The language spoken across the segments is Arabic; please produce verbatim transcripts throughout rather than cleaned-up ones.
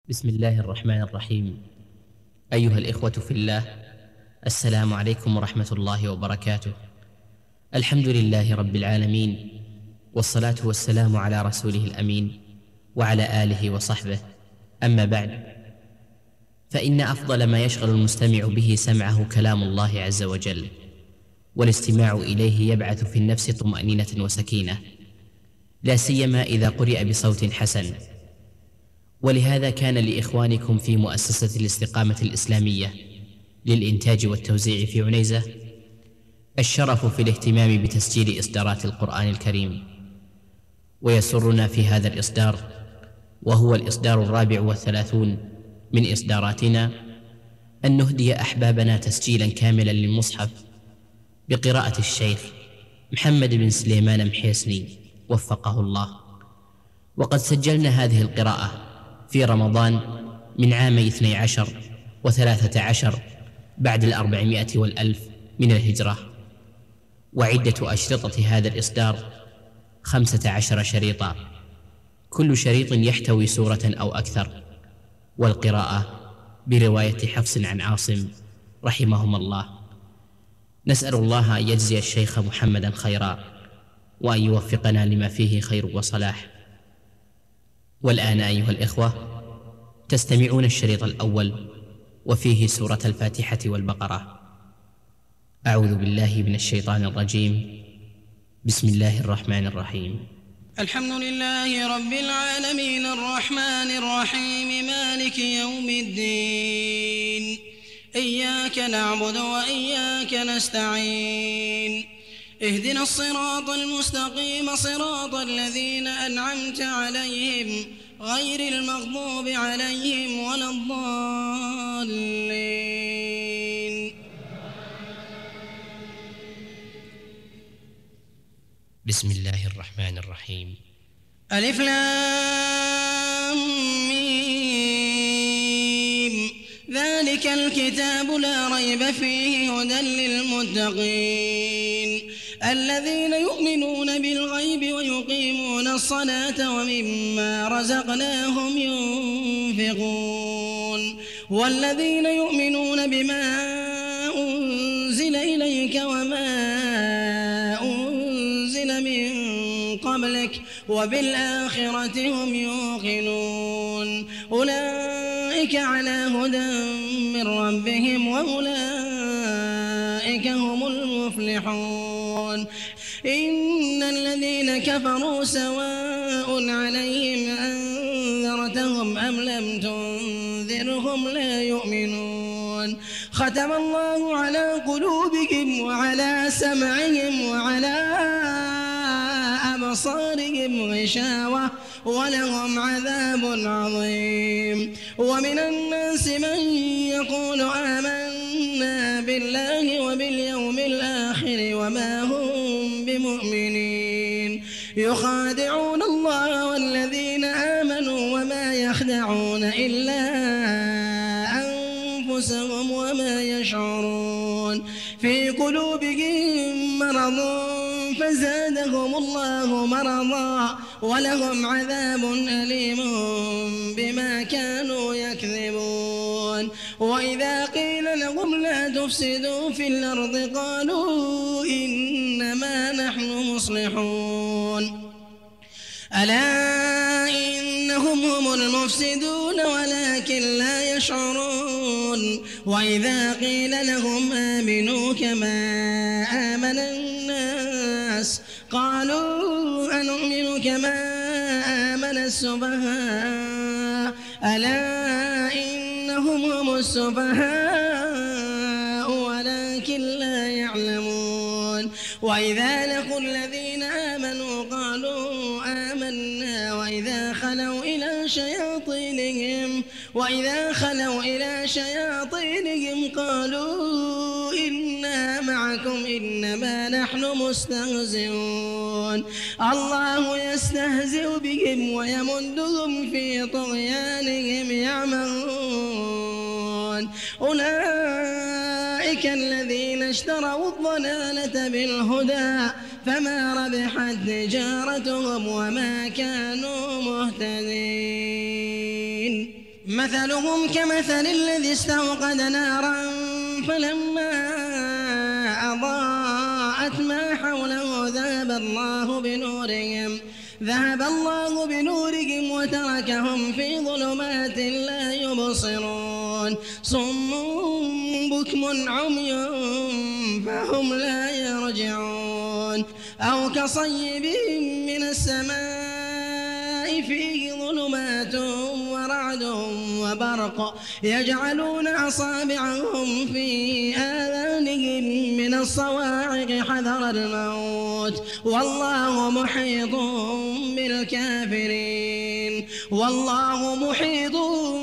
بسم الله الرحمن الرحيم. أيها الإخوة في الله، السلام عليكم ورحمة الله وبركاته. الحمد لله رب العالمين، والصلاة والسلام على رسوله الأمين وعلى آله وصحبه. أما بعد، فإن أفضل ما يشغل المستمع به سمعه كلام الله عز وجل، والاستماع إليه يبعث في النفس طمأنينة وسكينة، لا سيما إذا قرئ بصوت حسن. ولهذا كان لإخوانكم في مؤسسة الاستقامة الإسلامية للإنتاج والتوزيع في عنيزة الشرف في الاهتمام بتسجيل إصدارات القرآن الكريم، ويسرنا في هذا الإصدار، وهو الإصدار الرابع والثلاثون من إصداراتنا، أن نهدي أحبابنا تسجيلا كاملا للمصحف بقراءة الشيخ محمد بن سليمان محيسني وفقه الله. وقد سجلنا هذه القراءة في رمضان من عامي اثني عشر وثلاثة عشر بعد الأربعمائة والألف من الهجرة، وعدة أشرطة هذا الإصدار خمسة عشر شريطا، كل شريط يحتوي سورة أو أكثر، والقراءة برواية حفص عن عاصم رحمهما الله. نسأل الله أن يجزي الشيخ محمدا خيرا، وأن يوفقنا لما فيه خير وصلاح. والآن أيها الإخوة، تستمعون الشريط الأول، وفيه سورة الفاتحة والبقرة. أعوذ بالله من الشيطان الرجيم. بسم الله الرحمن الرحيم. الحمد لله رب العالمين الرحمن الرحيم مالك يوم الدين، إياك نعبد وإياك نستعين، اهدنا الصراط المستقيم صراط الذين أنعمت عليهم غير المغضوب عليهم ولا الضالين. بسم الله الرحمن الرحيم. ألف لام ميم، ذلك الكتاب لا ريب فيه هدى للمتقين الذين يؤمنون بالغيب ويقيمون الصلاة ومما رزقناهم ينفقون، والذين يؤمنون بما أنزل إليك وما أنزل من قبلك وبالآخرة هم يوقنون، أولئك على هدى من ربهم وأولئك هم المفلحون. إن الذين كفروا سواء عليهم أنذرتهم أم لم تنذرهم لا يؤمنون، ختم الله على قلوبهم وعلى سمعهم وعلى أبصارهم غشاوة ولهم عذاب عظيم. ومن الناس من يقول آمنا بالله وباليوم الآخر وما هم بمؤمنين، يخادعون الله والذين آمنوا وما يخدعون إلا أنفسهم وما يشعرون، في قلوبهم مرض فزادهم الله مرضا ولهم عذاب أليم بما كانوا يكذبون. وإذا قيل لهم لا تفسدوا في الأرض قالوا إنما نحن مصلحون، ألا إنهم هم المفسدون ولكن لا يشعرون. وإذا قيل لهم آمنوا كما آمن الناس قالوا أنؤمن كما آمن السفهاء، ألا إنهم هم السفهاء ولكن لا يعلمون. وإذا لقوا الذين آمنوا قالوا آمنا، وإذا خلوا إلى شياطينهم وإذا خلوا إلى شياطينهم قالوا إنا معكم إنما نحن مستهزئون، الله يستهزئ بهم ويمدهم في طغيانهم يعمهون. أولئك الذين اشتروا الضلالة بالهدى فما ربحت تجارتهم وما كانوا مهتدين. مثلهم كمثل الذي استوقد نارا فلما أضاءت ما حوله ذهب الله بنورهم ذهب الله بنورهم وتركهم في ظلمات لا يبصرون صم بكم عمي فهم لا يرجعون أو كصيب من السماء فيه ظلمات ورعد وبرق يجعلون أصابعهم في آذانهم من الصواعق حذر الموت والله محيط بالكافرين والله محيط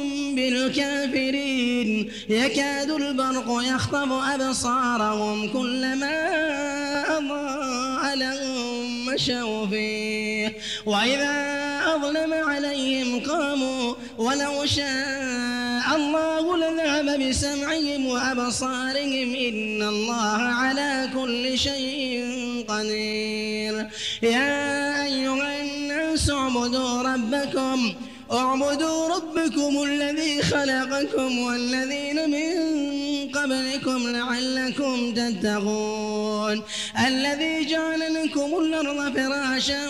بالكافرين يكاد البرق يخطف أبصارهم كلما أضاء لهم مشوا فيه وإذا أظلم عليهم قاموا ولو شاء الله لذهب بسمعهم وأبصارهم إن الله على كل شيء قدير يا أيها الناس اعبدوا ربكم اعبدوا ربكم الذي خلقكم والذين من قبلكم لعلكم تتقون الذي جعل لكم الأرض فراشا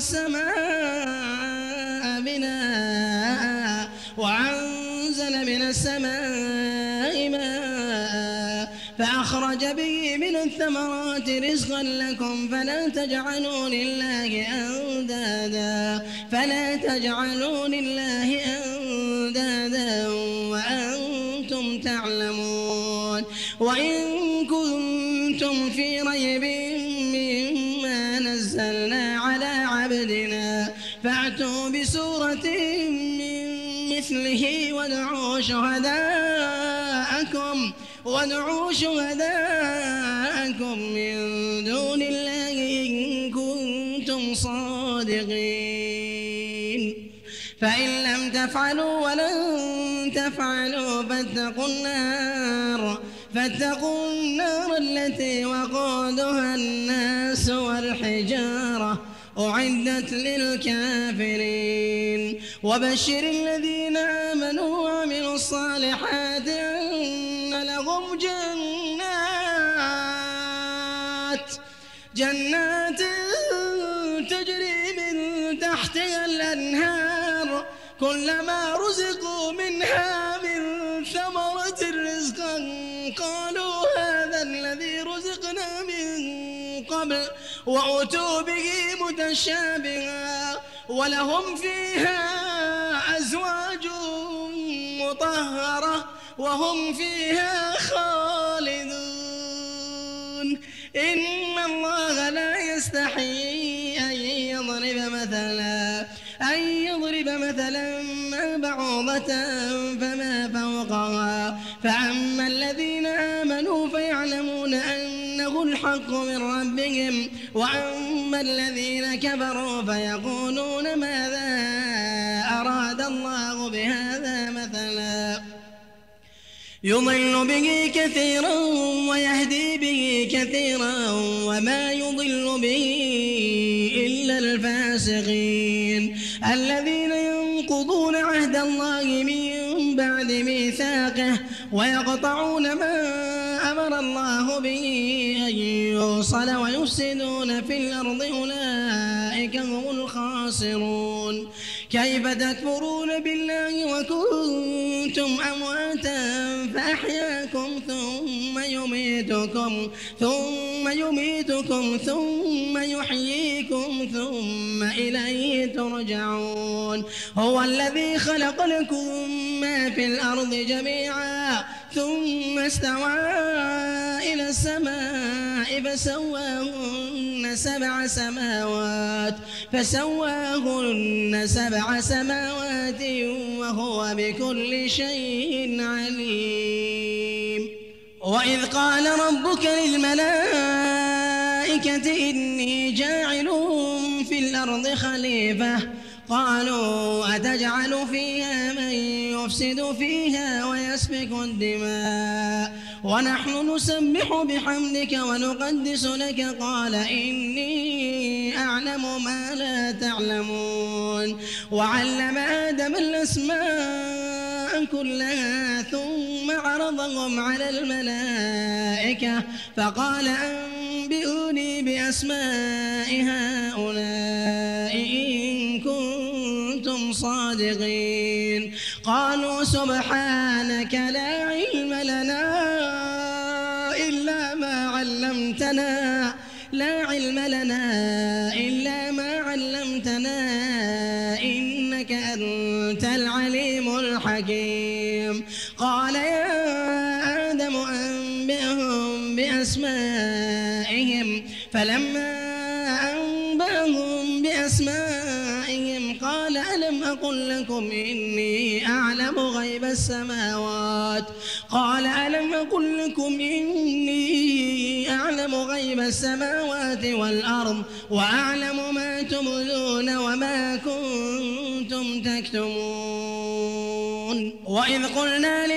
والسماء بناء وأنزل من السماء ماء فأخرج به من الثمرات رزقا لكم فلا تجعلوا لله أندادا فلا تجعلوا لله أندادا وأنتم تعلمون وإن كنتم في ريب مما نزلنا على عبدنا فأتوا بسورة من مثله وادعوا شهداءكم وادعوا شهداءكم من دون الله إن كنتم صادقين فإن لم تفعلوا ولن تفعلوا فاتقوا النار فاتقوا النار التي وقودها الناس والحجارة أعدت للكافرين وبشر الذين آمنوا وعملوا الصالحات أن لهم جنات جنات تجري من تحتها الأنهار كلما رزقوا منها من ثمرة رزقا قالوا هذا الذي رزقنا من قبل وأتوا به متشابها ولهم فيها أزواج مطهرة وهم فيها خالدون إن الله لا يستحيي أن يضرب مثلا أن يضرب مثلا ما بعوضة فما فوقها فأما الذين آمنوا فيعلمون أنه الحق من ربهم وأما الذين كفروا فيقولون ماذا أراد الله بهذا مثلا يضل به كثيرا ويهدي به كثيرا وما يضل به إلا الفاسقين الذين ينقضون عهد الله من بعد ميثاقه ويقطعون ما أمر الله به أن يوصل ويفسدون في الأرض أولئك هم الخاسرون كيف تكفرون بالله وكنتم أمواتا فأحياكم ثم يميتكم ثم يميتكم ثم يحييكم ثم إليه ترجعون هو الذي خلق لكم ما في الأرض جميعا ثم استوى إلى السماء فسواهن سبع سماوات فسواهن سبع سماوات وهو بكل شيء عليم وإذ قال ربك للملائكة إني جاعل في الأرض خليفة قالوا أتجعل فيها من يفسد فيها ويسفك الدماء ونحن نسبح بحمدك ونقدس لك قال إني أعلم ما لا تعلمون وعلم آدم الأسماء كلها ثم عرضهم على الملائكة فقال أنبئوني بأسماء هؤلاء إن كنتم صادقين. قالوا سبحانك لا علم لنا إلا ما علمتنا لا علم لنا إلا ما علمتنا إنك أنت العليم الحكيم. قال يا آدم أنبئهم بأسمائهم فلما أنبأهم بأسمائهم قال ألم أقل لكم إني أعلم غيب السماوات قال ألم أقل لكم إني أعلم غيب السماوات والأرض وأعلم ما تبدون وما كنتم تكتمون. وإذ قلنا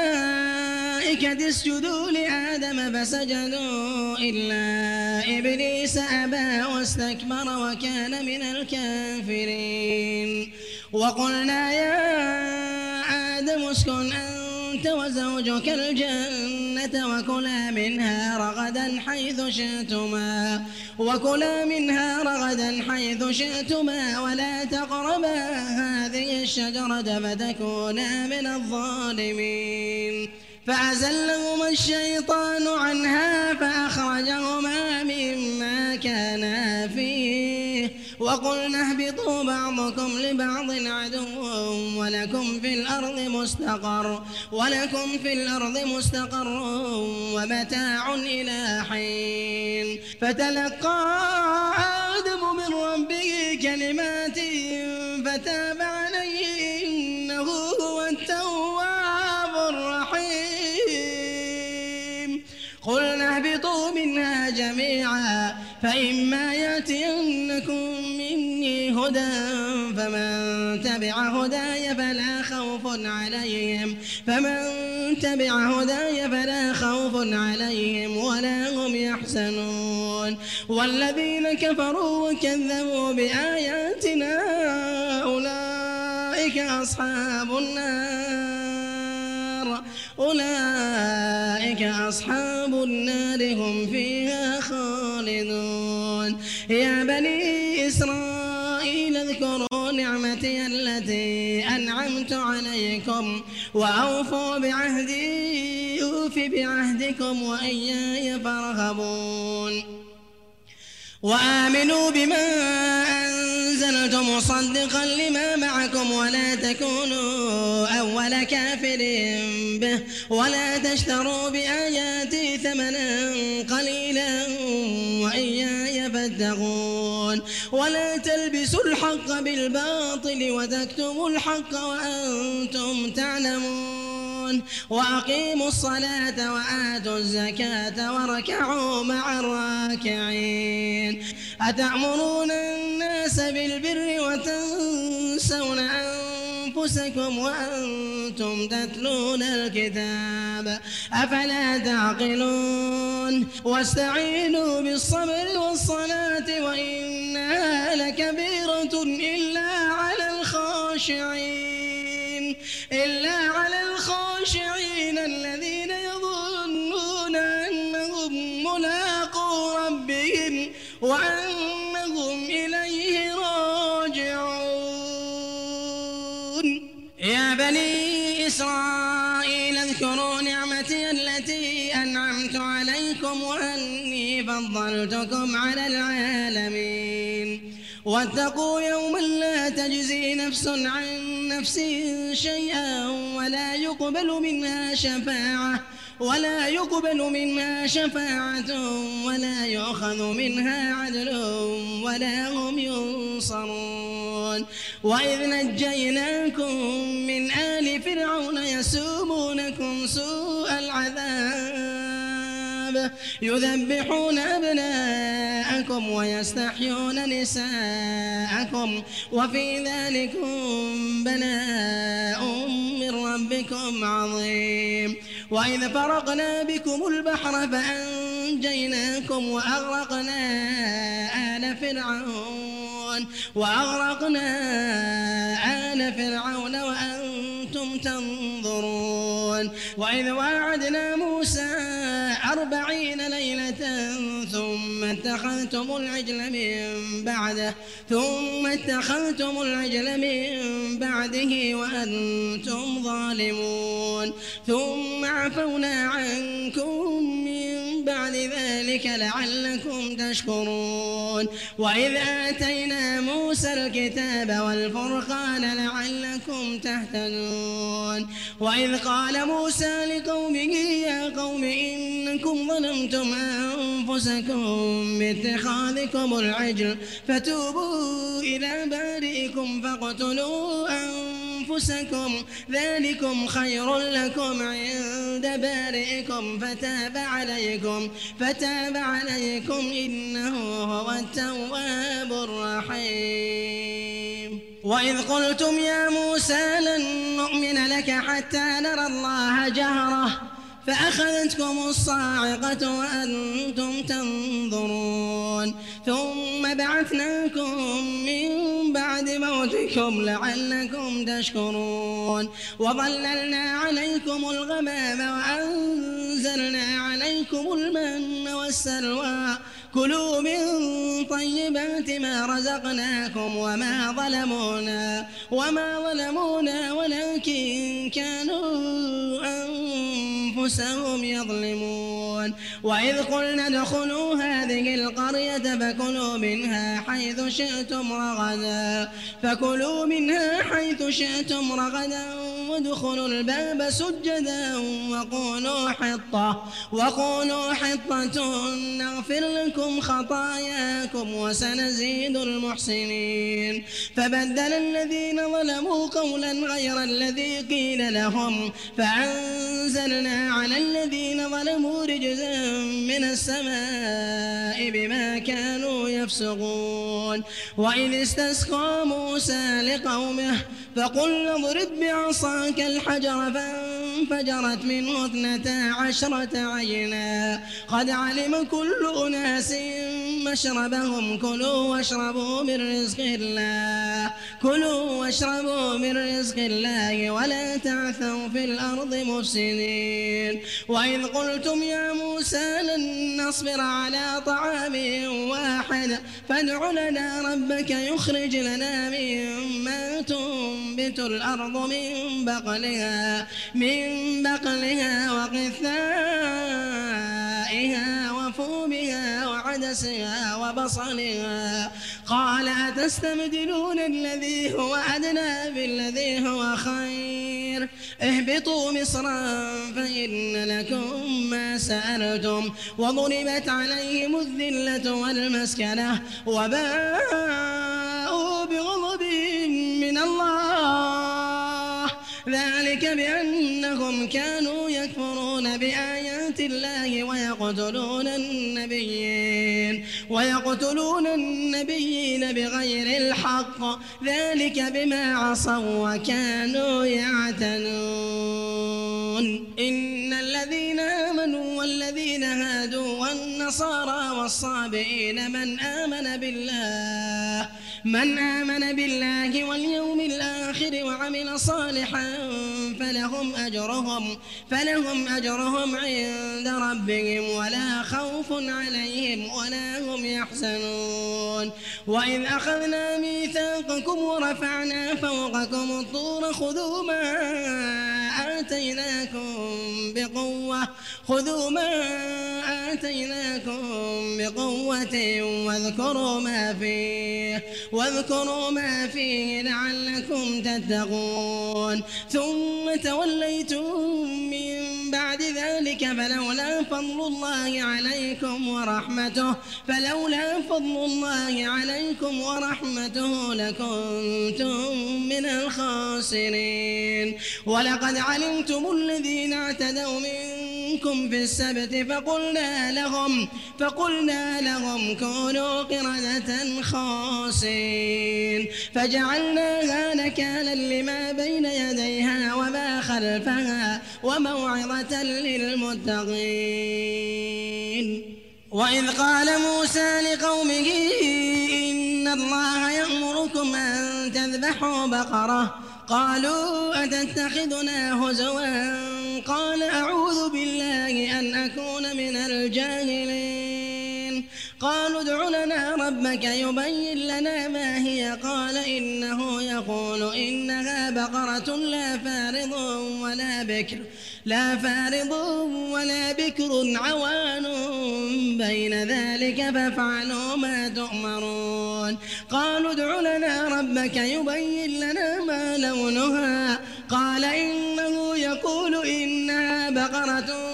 للملائكة اسجدوا لآدم فسجدوا إلا إبليس أبى واستكبر وكان من الكافرين. وقلنا يا آدم اسكن أنت وزوجك الجنة وكلا منها رغدا حيث شئتما وكلا منها رغدا حيث شئتما ولا تقربا هذه الشجرة فتكونا من الظالمين. فأزلهما الشيطان عنها فأخرجهما مما كانا فيه وقلنا اهبطوا بعضكم لبعض عدو ولكم في الأرض مستقر ولكم في الأرض مستقر ومتاع إلى حين. فتلقى آدم من ربه كلمات فتاب عليه إنه هو التواب الرحيم. قلنا اهبطوا منها جميعا فإما يأتينكم مني هدى فمن تبع هداي فلا خوف عليهم فمن تبع هداي فلا خوف عليهم ولا هم يحزنون. والذين كفروا وكذبوا بآياتنا أولئك أصحاب النار أولئك أصحاب النار هم فيها خالدون. يا بني إسرائيل اذكروا نعمتي التي أنعمت عليكم وأوفوا بعهدي أوف بعهدكم وإياي فارهبون. وآمنوا بما أنزلت مصدقا لما معكم ولا تكونوا أول كافر به ولا تشتروا بآياتي ثمنا قليلا وإياي فاتقون. ولا تلبسوا الحق بالباطل وتكتموا الحق وأنتم تعلمون. وأقيموا الصلاة وآتوا الزكاة واركعوا مع الراكعين. أتأمرون الناس بالبر وتنسون أنفسكم وأنتم تتلون الكتاب أفلا تعقلون. واستعينوا بالصبر والصلاة وإنها لكبيرة إلا على الخاشعين إلا على الخاشعين الذين يظنون أنهم ملاقو ربهم وأنهم إليه راجعون. يا بني إسرائيل اذكروا نعمتي التي أنعمت عليكم وأني فضلتكم على العالمين. واتقوا يوما لا تجزي نفس عن نفس شيئا ولا يقبل منها شفاعة ولا يقبل منها شفاعة ولا يؤخذ منها عدل ولا هم ينصرون. وإذ نجيناكم من آل فرعون يسومونكم سوء العذاب يذبحون أبناءكم ويستحيون نساءكم وفي ذلكم بلاء من ربكم عظيم. وإذ فرقنا بكم البحر فأنجيناكم وأغرقنا آل فرعون وأغرقنا آل فرعون وأنتم تنظرون. تنظرون وإذ واعدنا موسى أربعين ليلة ثم اتخذتم العجل من بعده ثم اتخذتم العجل من بعده وأنتم ظالمون ثم عفونا عنكم من بعد ذلك لعلكم تشكرون وإذ آتينا موسى الكتاب والفرقان لعلكم تهتدون وإذ قال موسى لقومه يا قوم إنكم ظلمتم أنفسكم باتخاذكم العجل فتوبوا إلى بارئكم فاقتلوا أنفسكم ذلكم خير لكم عند بارئكم فتاب عليكم فتاب عليكم إنه هو التواب الرحيم وإذ قلتم يا موسى لن نؤمن لك حتى نرى الله جهرة فأخذتكم الصاعقة وأنتم تنظرون ثم بعثناكم من بعد موتكم لعلكم تشكرون وظللنا عليكم الغمام وأنزلنا عليكم المن والسلوى كلوا من طيبات ما رزقناكم وما ظلمونا وما ظلمونا ولكن كانوا أنفسهم يظلمون وإذ قلنا ادخلوا هذه القرية فكلوا منها حيث شئتم رغدا فكلوا منها حيث شئتم رغدا وادخلوا الباب سجدا وقولوا حطة وقولوا حطة نغفر لكم خطاياكم وسنزيد المحسنين فبدل الذين ظلموا قولا غير الذي قيل لهم فأنزلنا على الذين ظلموا رجزا من السماء بما كانوا يفسقون وإذ استسقى موسى لقومه فقلنا اضرب بعصاك الحجر فانفجرت منه اثنتا عشرة عينا قد علم كل أناس مشربهم كلوا واشربوا من رزق الله كلوا واشربوا من رزق الله ولا تعثوا في الأرض مفسدين وإذ قلتم يا موسى لن نصبر على طعام واحد فادع لنا ربك يخرج لنا مما تنبت الأرض من بقلها من بقلها وقثائها وفومها وعدسها وبصلها قال أتستبدلون الذي هو أدنى بالذي هو خير اهبطوا مصرا فإن لكم ما سألتم وضربت عليهم الذلة والمسكنة وباءوا بغضب من الله ذلك بأنهم كانوا يكفرون بآيات الله ويقتلون النبيين ويقتلون النبيين بغير الحق ذلك بما عصوا وكانوا يعتدون إن الذين آمنوا والذين هادوا والنصارى والصابئين من آمن بالله من آمن بالله واليوم الآخر وعمل صالحا فلهم أجرهم فلهم أجرهم عند ربهم ولا خوف عليهم ولا هم يحزنون وإذ أخذنا ميثاقكم ورفعنا فوقكم الطور خذوا ما آتيناكم بقوة خذوا ما آتيناكم بقوة واذكروا ما فيه واذكروا ما فيه لعلكم تتقون ثم توليتم من بعد ذلك فلولا فضل الله عليكم ورحمته فلولا فضل الله عليكم ورحمته لكنتم من الخاسرين ولقد علمتم الذين اعتدوا منكم في السبت فقلنا لهم فقلنا لهم كونوا قردة خاسئين فجعلناها نكالا لما بين يديها وما خلفها وموعظة للمتقين وإذ قال موسى لقومه إن الله يأمركم أن تذبحوا بقرة قالوا أتتخذنا هزوا قال أعوذ بالله أن أكون من الجاهلين قالوا ادع لنا ربك يبين لنا ما هي قال إنه يقول إنها بقرة لا فارض ولا بكر لا فارض ولا بكر عوان بين ذلك فافعلوا ما تؤمرون قالوا ادع لنا ربك يبين لنا ما لونها قال إنه يقول إنها بقرة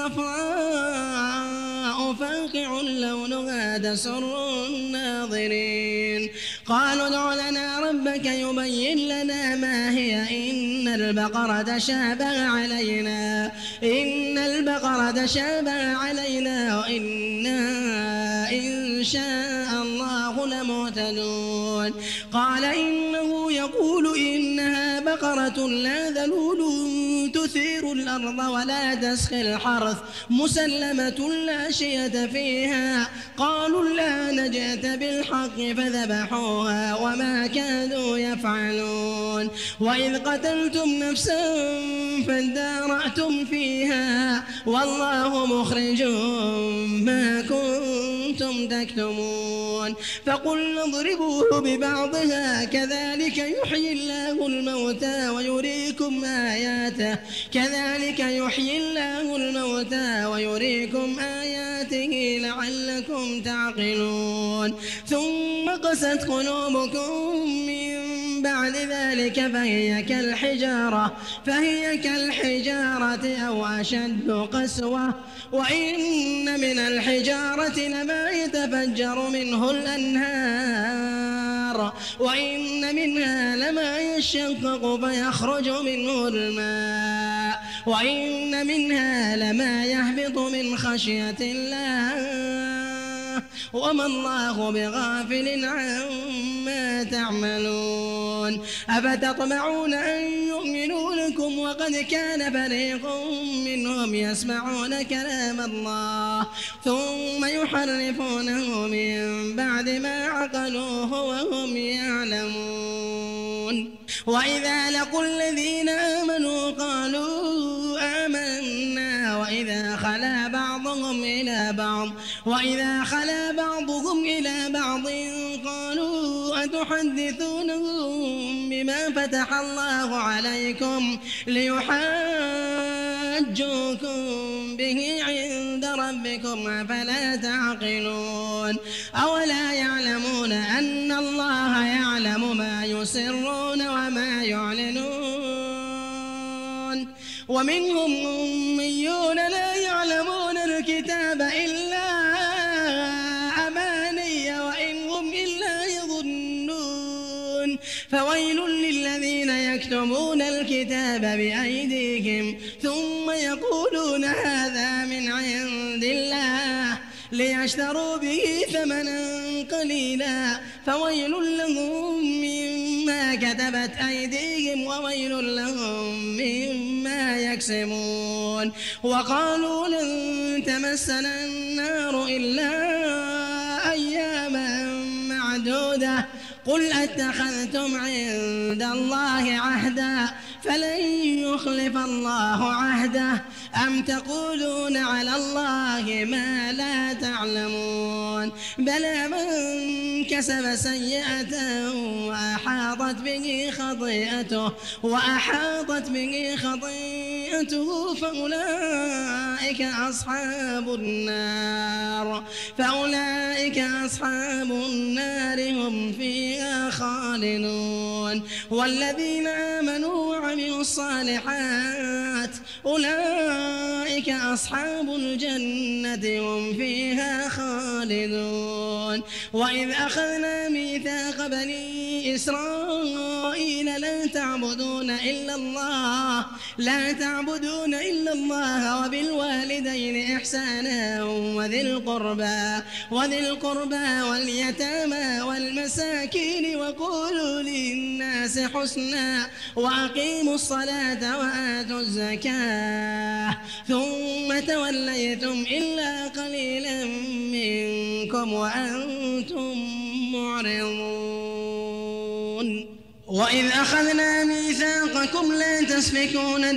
صفراء فاقع لونها تسر الناظرين قالوا ادع لنا ربك يبين لنا ما هي إن البقرة شابه علينا إن البقرة شابه علينا وإنا إن شاء الله لمهتدون قال إنه يقول إنها بقرة لا ذلول تثير الأرض ولا تسقي الحرث مسلمة لا شية فيها قالوا الآن جئت بالحق فذبحوها وما كانوا يفعلون وإذ قتلتم نفسا فادارأتم فيها والله مخرج ما كنتم تكتمون فقلنا اضربوه ببعضها كذلك يحيي الله الموتى ويريكم آياته كذلك يحيي الله الموتى ويريكم آياته لعلكم تعقلون ثم قست قلوبكم من بعد ذلك فهي كالحجارة فهي كالحجارة أو أشد قسوة وإن من الحجارة لما يتفجر منه الأنهار وإن منها لما يشقق فيخرج منه الماء وإن منها لما يهبط من خشية الله وما الله بغافل عما تعملون أفتطمعون أن يؤمنوا لكم وقد كان فريق منهم يسمعون كلام الله ثم يحرفونه من بعد ما عقلوه وهم يعلمون وإذا لقوا الذين آمنوا قالوا آمنا وإذا خلا بعضهم إلى بعض وإذا خلا بعضهم إلى بعض قالوا أتحدثونهم بما فتح الله عليكم ليحاجوكم به عند ربكم أفلا تعقلون أولا يعلمون أن الله يعلم ما يسرون وما يعلنون ومنهم أميون لا يعلمون الكتاب إلا أماني وإن هم إلا يظنون فويل للذين يكتبون الكتاب بأيديهم ثم يقولون هذا من عند الله ليشتروا به ثمنا قليلا فويل لهم مما كتبت أيديهم وويل لهم مما يكسبون وقالوا لن تمسنا النار إلا أياما معدودة قل أتخذتم عند الله عهدا فلن يخلف الله عهده أم تقولون على الله ما لا تعلمون بلى من كسب سيئة وأحاطت به خطيئته وأحاطت به خطيئته فأولئك أصحاب النار فأولئك أصحاب النار هم فيها خالدون والذين آمنوا وعملوا الصالحات أولئك أصحاب الجنة هم فيها خالدون وإذ أخذنا ميثاق بني إسرائيل لا تعبدون إلا الله لا تعبدون إلا الله وبالوالدين إحسانا وذي القربى وذي القربى واليتامى والمساكين وقولوا للناس حسنا وأقيموا الصلاة وآتوا الزكاة ثم توليتم إلا قليلا منكم وأنتم معرضون وإذ أخذنا ميثاقكم لا تسفكون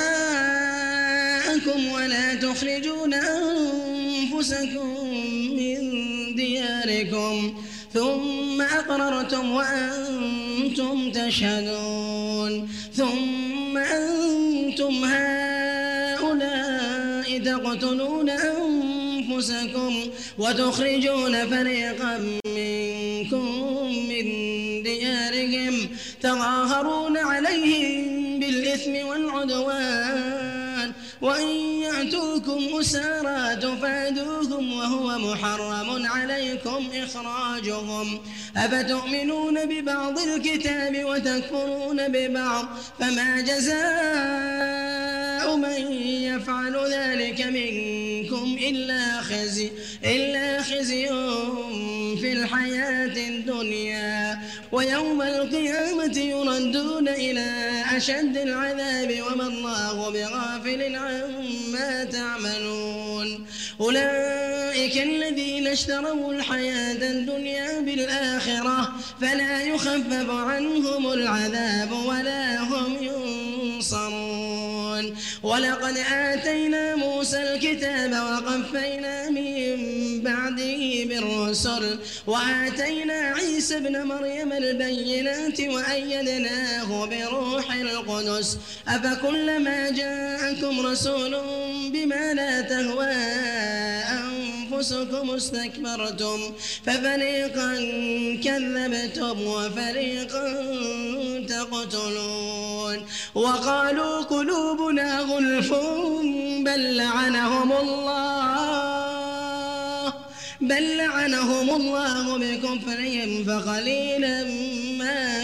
دماءكم ولا تخرجون أنفسكم من دياركم ثم أقررتم وأنتم تشهدون ثم أنتم هؤلاء تقتلون أنفسكم وتخرجون فريقا منكم من ديارهم تظاهرون عليهم بالإثم والعدوان وإن يأتوكم أسارى تفادوهم وهو محرم عليكم إخراجهم أفتؤمنون ببعض الكتاب وتكفرون ببعض فما جزاء من يفعل ذلك منكم إلا خزي إلا خزي في الحياة الدنيا ويوم القيامة يردون إلى أشد العذاب وما الله بغافل عما تعملون أولئك الذين اشتروا الحياة الدنيا بالآخرة فلا يخفف عنهم العذاب ولا هم ينصرون ولقد آتينا موسى الكتاب وقفينا من بعده بالرسل وآتينا عيسى ابن مريم البينات وأيدناه بروح القدس أفكلما جاءكم رسول بما لا تهوى أنفسكم استكبرتم ففريقا كذبتم وفريقا تقتلون وقالوا قلوبنا غلف بل لعنهم الله بل لعنهم الله بكفرهم فقليلا ما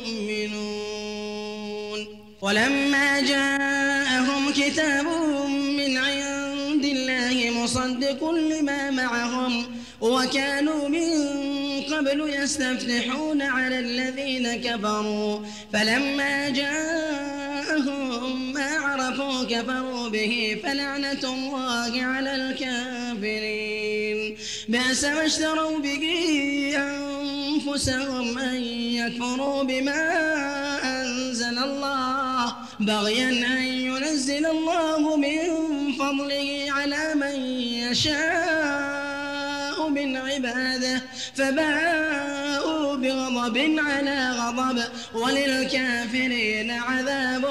يؤمنون ولما جاءهم كتاب من عند الله مصدق لما معهم وكانوا من قبل يستفتحون على الذين كفروا فلما جاءهم ما عرفوا كفروا به فلعنة الله على الكافرين بئس ما اشتروا به أنفسهم أن يكفروا بما أنزل الله بغيا أن ينزل الله من فضله على من يشاء من عباده فباءوا بغضب على غضب وللكافرين عذاب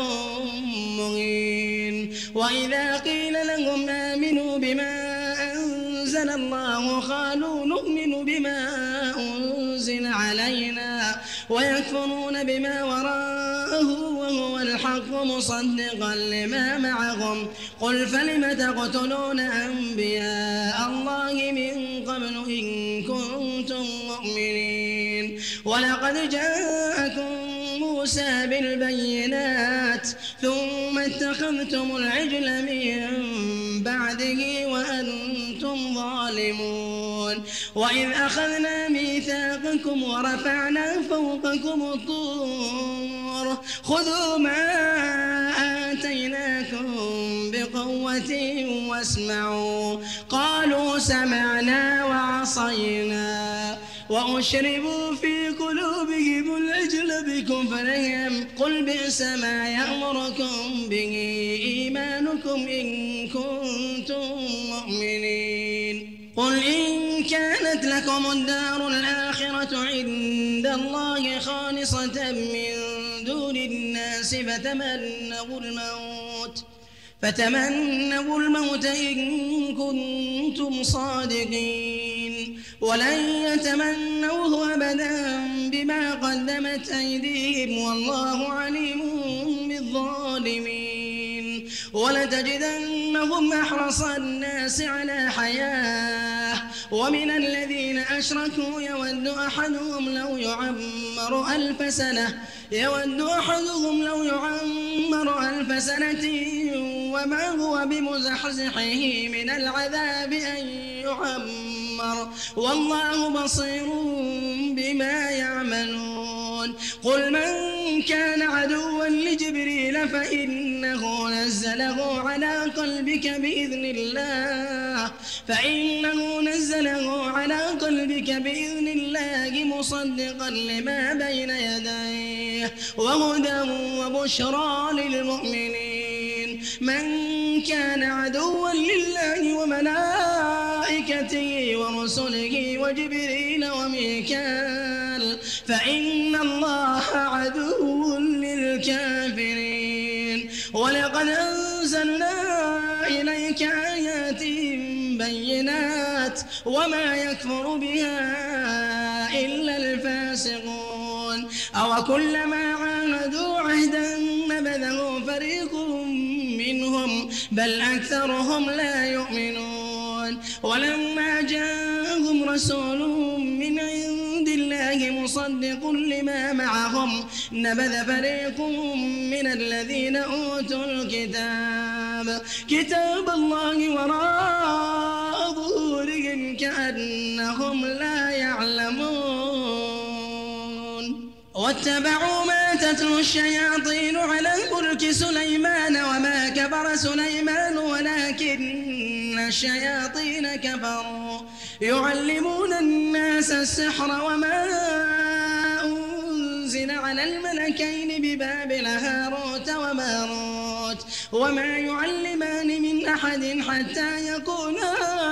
مهين وإذا قيل لهم آمنوا بما أنزل الله قالوا نؤمن بما أنزل علينا ويكفرون بما وراءه وهو الحق مصدقا لما معهم قل فلم تقتلون أنبياء الله من قبل إن كنتم مؤمنين ولقد جاءكم موسى بالبينات ثم اتخذتم العجل من بعده وأنتم ظالمون وإذ أخذنا ميثاقكم ورفعنا فوقكم الطور خذوا ما آتيناكم بقوة واسمعوا قالوا سمعنا وعصينا وأشربوا في قلوبهم العجل بكفرهم قل بئس ما يأمركم به إيمانكم إن كنتم مؤمنين قل إن كانت لكم الدار الآخرة عند الله خالصة من دون الناس فتمنوا الموت فتمنوا الموت إن كنتم صادقين ولن يتمنوه أبدا بما قدمت أيديهم والله عليم بالظالمين ولتجدنهم أحرص الناس على حياة ومن الذين أشركوا يود أحدهم لو يعمر ألف سنة يود أحدهم لو يعمر ألف سنة وما هو بمزحزحه من العذاب أن يعمر والله بصير بما يعملون قل من كان عدوا لجبريل فإنه نزله على قلبك بإذن الله فإنه نزله على قلبك بإذن الله مصدقا لما بين يديه وهدى وبشرى للمؤمنين من كان عدوا لله وملائكته ورسله وجبريل وميكال فإن الله عدو للكافرين ولقد أنزلنا إليك آيات بينات وما يكفر بها إلا الفاسقون أو كلما عاهدوا عهدا نبذه فريق منهم بل أكثرهم لا يؤمنون ولما جاءهم رسول من عند الله مصدق لما معهم نبذ فريق من الذين أوتوا الكتاب كتاب الله وراء ظهورهم كأنهم لا يعلمون واتبعوا ما تتلو الشياطين على ملك سليمان وما كفر سليمان ولكن الشياطين كفروا يعلمون الناس السحر وما أنزل على الملكين ببابل هاروت وماروت وما يعلمان من أحد حتى يقولا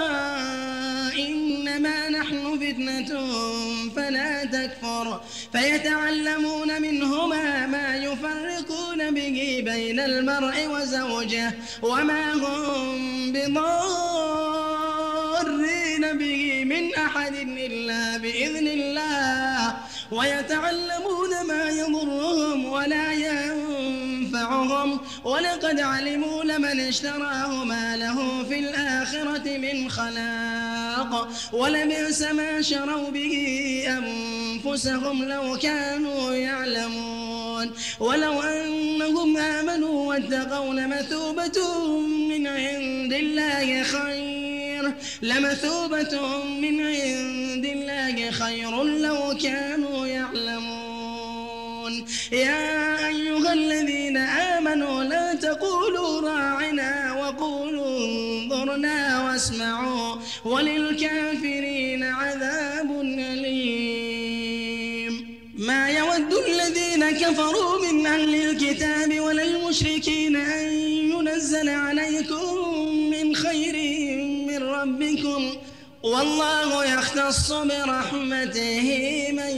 إنما نحن فتنة فلا تكفر فيتعلمون منهما ما يفرقون به بين المرء وزوجه وما هم بضارين به من أحد إلا بإذن الله ويتعلمون ما يضرهم ولا ينفعهم ولقد علموا لمن اشتراه ما له في الآخرة من خلاق ولبئس ما شروا به أنفسهم لو كانوا يعلمون ولو أنهم آمنوا واتقوا لمثوبة من عند الله خير لمثوبة من عند الله خير لو كانوا يعلمون يا أيها الذين آمنوا لا تقولوا راعنا وقولوا انظرنا واسمعوا وللكافرين عذاب أليم ما يود الذين كفروا من أهل الكتاب ولا المشركين أن ينزل عليكم من خير من ربكم والله يختص برحمته من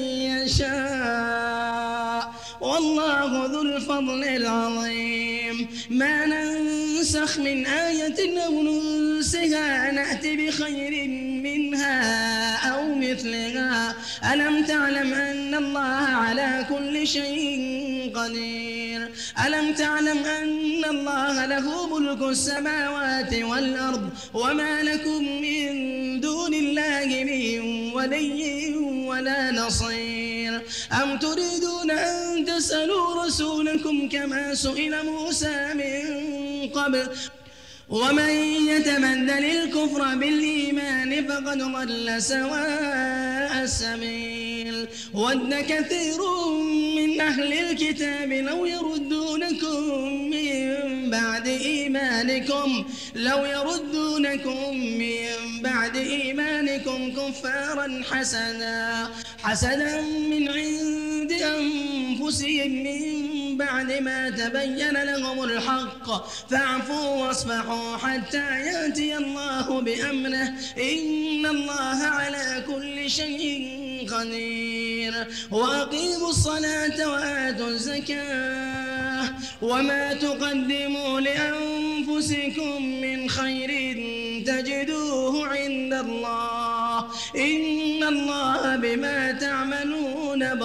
يشاء والله ذو الفضل العظيم ما ننسخ من آية أو ننسها نأتي بخير منها أو مثلها ألم تعلم أن الله على كل شيء قدير ألم تعلم أن الله له ملك السماوات والأرض وما لكم من دون الله من ولي ولا نصير أم تريدون أن تسألوا رسولكم كما سئل موسى من قبل ومن يتبدل الكفر بالإيمان فقد ضل سواء السبيل ود كثير من أهل الكتاب لو يردونكم من بعد إيمانكم لو يردونكم من بعد إيمانكم كفارا حسدا حسدا من عند أنفسهم من بعد ما تبين لهم الحق فاعفوا واصفحوا حتى يأتي الله بأمره إن الله على كل شيء قدير وأقيموا الصلاة وآتوا الزكاة وما تقدموا لأنفسكم من خير تجدوه عند الله إن الله بما تعملون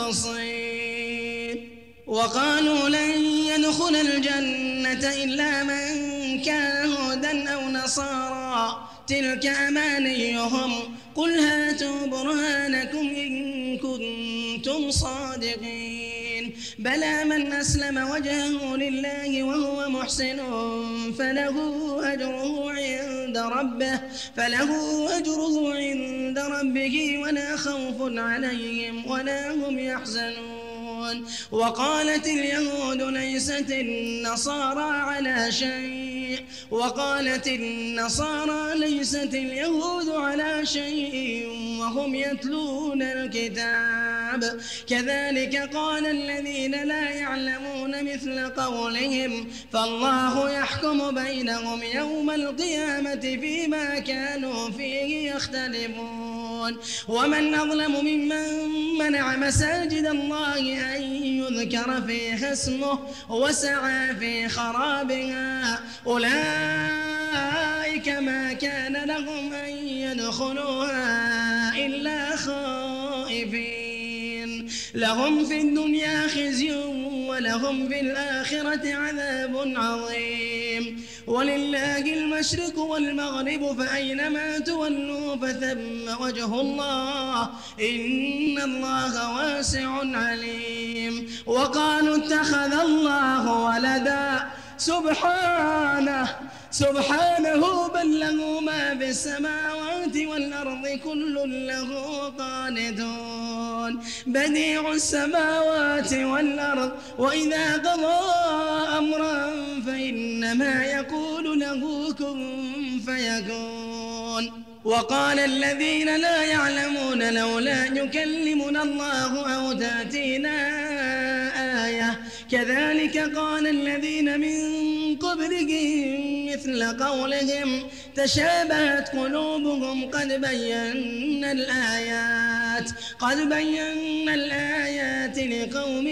بصير وقالوا لن يدخل الجنة إلا من كان هودا أو نصارى تلك أمانيهم قل هاتوا برهانكم إن كنتم صادقين بلى من أسلم وجهه لله وهو محسن فله أجره عند ربه فله أجره عند ربه ولا خوف عليهم ولا هم يحزنون وقالت اليهود ليست النصارى على شيء وقالت النصارى ليست اليهود على شيء وهم يتلون الكتاب كذلك قال الذين لا يعلمون مثل قولهم فالله يحكم بينهم يوم القيامة فيما كانوا فيه يختلفون ومن أظلم ممن منع مساجد الله أن يذكر فيها اسمه وسعى في خرابها أولئك ما كان لهم أن يدخلوها إلا خائفين لهم في الدنيا خزي ولهم في الآخرة عذاب عظيم ولله المشرق والمغرب فأينما تولوا فثم وجه الله إن الله واسع عليم وقالوا اتخذ الله ولدا سبحانه سبحانه بل له ما في السماوات والأرض كل له قانتون بديع السماوات والأرض وإذا قضى أمرا فإنما يقول له كن فيكون وقال الذين لا يعلمون لولا يكلمنا الله أو تأتينا آية كذلك قال الذين من قبلهم مثل قولهم تشابهت قلوبهم قد بينا الآيات قد بينا الآيات لقوم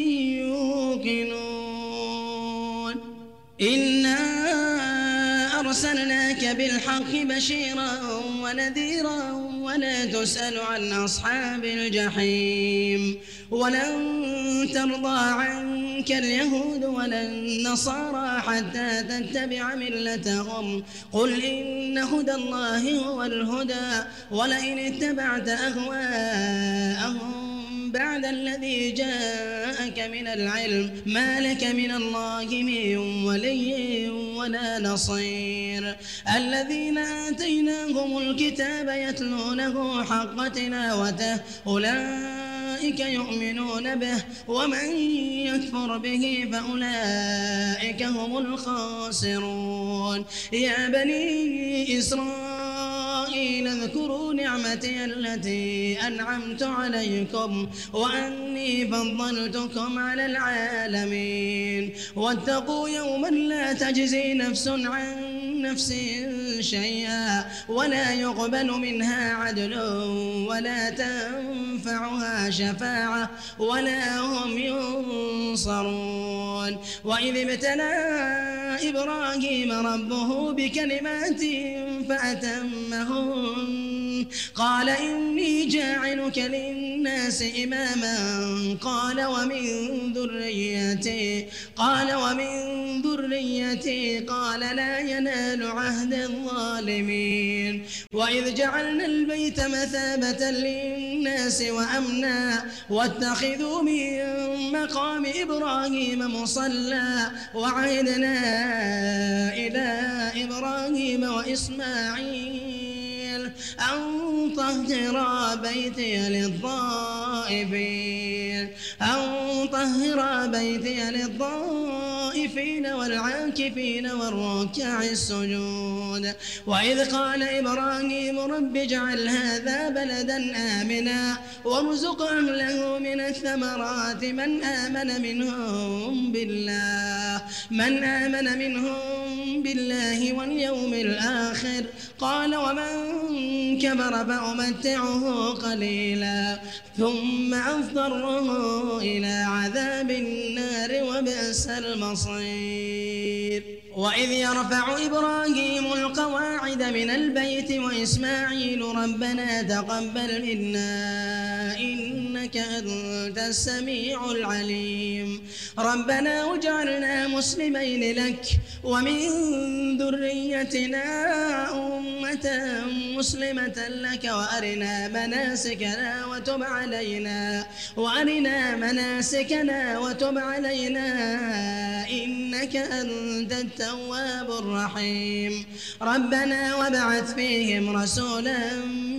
يوقنون إنا أرسلناك بالحق بشيرا ونذيرا ولا تسأل عن أصحاب الجحيم ولن ترضى عنك اليهود ولا النصارى حتى تتبع ملتهم قل إن هدى الله هو الهدى ولئن اتبعت أهواءهم بعد الذي جاءك من العلم ما لك من الله من ولي ولا نصير الذين آتيناهم الكتاب يتلونه حق تلاوته أولئك يؤمنون به ومن يكفر به فأولئك هم الخاسرون يا بني إسرائيل اذكروا نعمتي التي أنعمت عليكم وأني فضلتكم على العالمين واتقوا يوما لا تجزي نفس عن نفس شيئا ولا يقبل منها عدل ولا تنفعها شفاعة ولا هم ينصرون وإذ ابتلى إبراهيم ربه بكلمات فأتمهن قال إني جاعلك للناس إماما قال ومن ذريتي قال ومن ذريتي قال لا ينال عهد الظالمين وإذ جعلنا البيت مثابة للناس وأمنا واتخذوا من مقام إبراهيم مصلى وعهدنا إلى إبراهيم وإسماعيل أن طهر بيتي للطائفين أن طهر بيتي للطائفين والعاكفين والركع السجود وإذ قال إبراهيم رب اجعل هذا بلدا آمنا وارزق أهله من الثمرات من آمن منهم بالله من آمن منهم بالله واليوم الآخر قال ومن كفر فأمتعه قليلا ثم أضطره إلى عذاب النار وبئس المصير وإذ يرفع إبراهيم القواعد من البيت وإسماعيل ربنا تقبل منا إنك أنت السميع العليم ربنا واجعلنا مسلمين لك ومن ذريتنا أمة مسلمة لك وأرنا مناسكنا وتب علينا وأرنا مناسكنا وتب علينا إنك أنت التواب الرحيم ربنا وابعث فيهم رسولا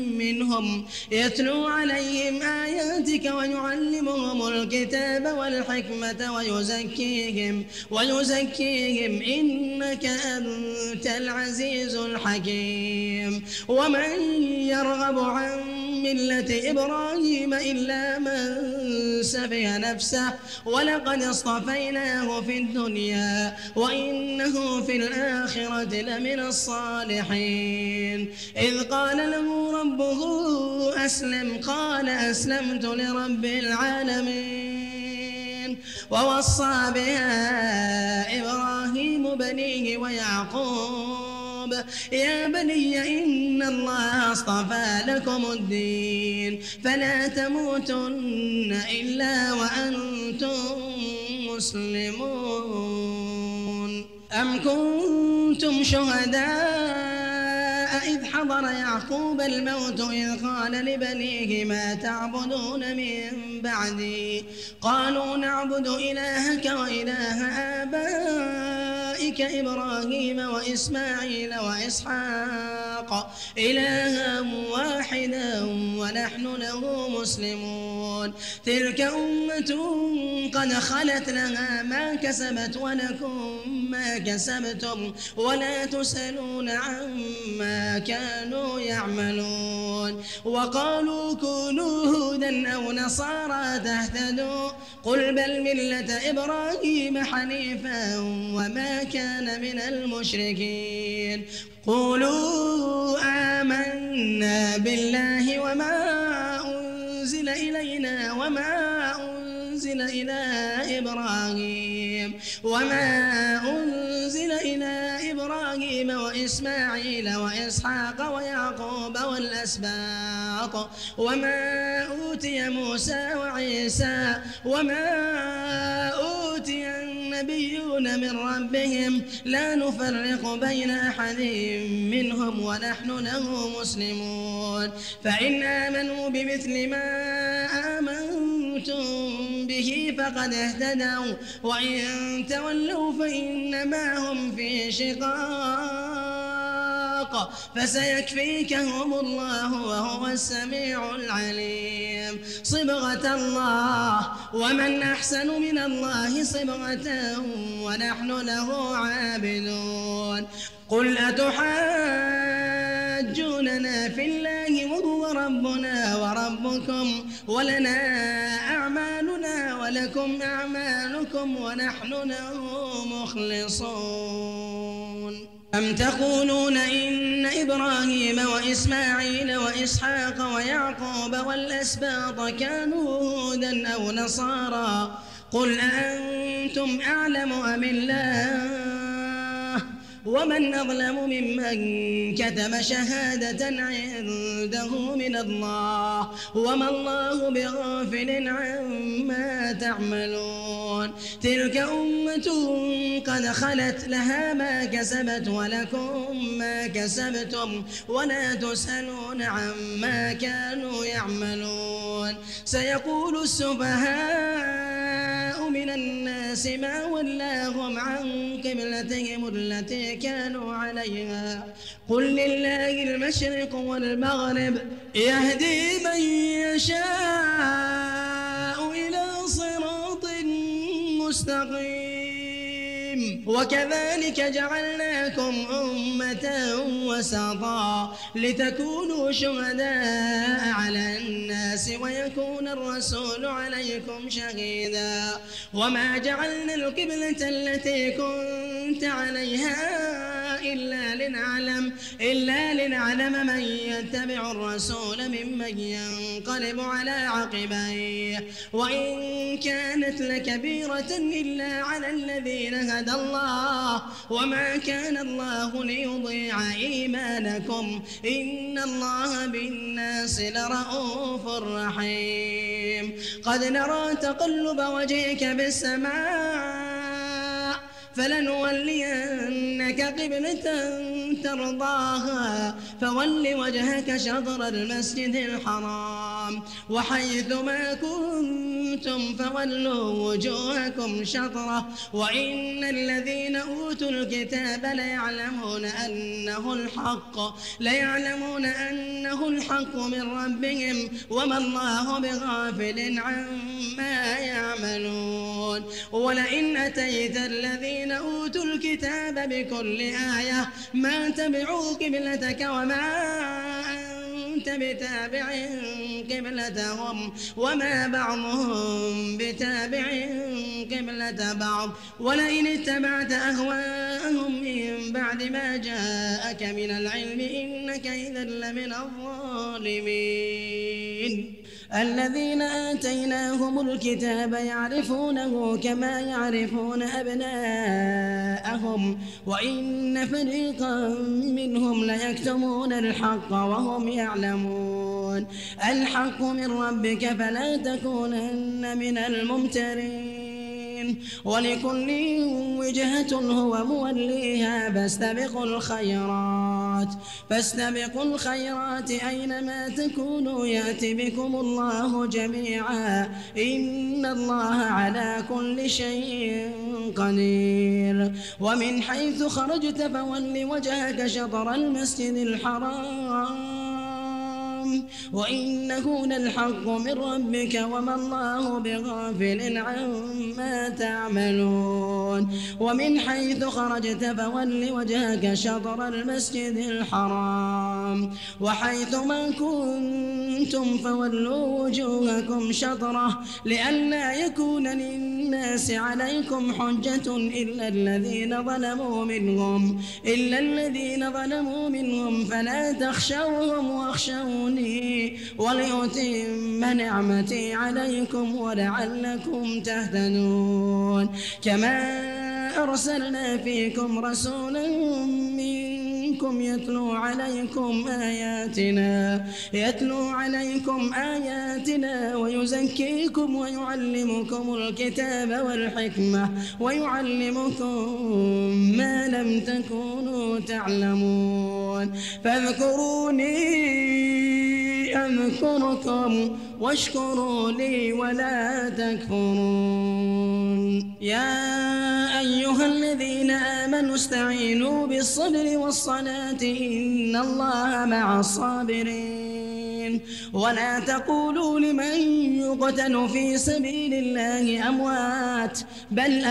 منهم يتلو عليهم آياتك ويعلمهم الكتاب والحكمة ويزكيهم ويزكيهم إنك أنت العزيز الحكيم. ومن يرغب عن ملة إبراهيم إلا من سفه نفسه ولقد اصطفيناه في الدنيا وإنه في الآخرة لمن الصالحين. إذ قال له ربه أسلم قال أسلمت لرب العالمين. ووصى بها إبراهيم بنيه ويعقوب يا بني إن الله اصطفى لكم الدين فلا تموتن إلا وأنتم مسلمون. أم كنتم شهداء إذ حضر يعقوب الموت إذ قال لبنيه ما تعبدون من بعدي قالوا نعبد إلهك وإله آبائك إبراهيم وإسماعيل وإسحاق إلها واحدا ونحن له مسلمون. تلك أمة قد خلت لها ما كسبت ولكم ما كسبتم ولا تسألون عما كانوا يعملون. وقالوا كونوا هودا أو نصارى تهتدوا قل بل ملة إبراهيم حنيفا وما كان من المشركين. قولوا آمنا بالله وما أنزل إلينا وما أنزل إلى إبراهيم وما أنزل إلى إبراهيم وإسماعيل وإسحاق ويعقوب والأسباط وما أوتي موسى وعيسى وما أوتي النبيون من ربهم لا نفرق بين أحد منهم ونحن له مسلمون. فإن آمنوا بمثل ما آمنتم به فقد اهتدوا وإن تولوا فإنما هم في شقاق فسيكفيكهم الله وهو السميع العليم. صبغة الله ومن أحسن من الله صبغة ونحن له عابدون. قل أتحاجوننا في الله وهو ربنا وربكم ولنا أعمالنا ولكم أعمالكم ونحن له مخلصون. أم تقولون إن إبراهيم وإسماعيل وإسحاق ويعقوب والأسباط كانوا هودا أو نصارى قل أأنتم أعلم أم الله ومن أظلم ممن كتم شهادة عنده من الله وما الله بغافل عما تعملون. تلك أمة قد خلت لها ما كسبت ولكم ما كسبتم ولا تسألون عما كانوا يعملون. سيقول السفهاء من الناس ما ولاهم عن قبلتهم التي كانوا عليها قل لله المشرق والمغرب يهدي من يشاء إلى صراط مستقيم. وكذلك جعلناكم أمة وسطا لتكونوا شهداء على الناس ويكون الرسول عليكم شهيدا. وما جعلنا القبلة التي كنت عليها إلا لنعلم إلا لنعلم من يتبع الرسول ممن ينقلب على عقبيه وإن كانت لكبيرة إلا على الذين هدى الله وما كان الله ليضيع إيمانكم إن الله بالناس لرؤوف رحيم. قد نرى تقلب وجهك بالسماء فلنولينك قبلة ترضاها فول وجهك شطر المسجد الحرام الحرام وحيثما كنتم فولوا وجوهكم شطرة وإن الذين أوتوا الكتاب ليعلمون أنه الحق ليعلمون أنه الحق من ربهم وما الله بغافل عما يعملون. ولئن أتيت الذين أوتوا الكتاب بكل آية ما تبعوا قبلتك وما أنت بتابع قبلتهم وما بعضهم بتابع قبلة بعض ولئن اتبعت أهواءهم من بعد ما جاءك من العلم إنك إذا لمن الظالمين. الذين آتيناهم الكتاب يعرفونه كما يعرفون أبناءهم وإن فريقا منهم ليكتمون الحق وهم يعلمون. الحق من ربك فلا تكونن من الممترين ولكل وجهة هو موليها فاستبقوا الخيرات فاستبقوا الخيرات أينما تكونوا يأتي بكم الله جميعا إن الله على كل شيء قدير. ومن حيث خرجت فول وجهك شطر المسجد الحرام وإنه للحق من ربك وما الله بغافل عما تعملون. ومن حيث خرجت فول وجهك شطر المسجد الحرام وحيث ما كنتم فولوا وجوهكم شطره لئلا يكون للناس عليكم حجة إلا الذين ظلموا منهم إلا الذين ظلموا منهم فلا تخشوهم واخشوني ولأتم نعمتي عليكم ولعلكم تهتدون. كما أرسلنا فيكم رسولا منكم يتلو عليكم آياتنا يتلو عليكم آياتنا ويزكيكم ويعلمكم الكتاب والحكمة ويعلمكم ما لم تكونوا تعلمون. فاذكروني أذكركم واشكروا لي ولا تكفرون. يا أيها الذين آمنوا استعينوا بالصبر والصلاة إن الله مع الصابرين. ولا تقولوا لمن يقتل في سبيل الله أموات بل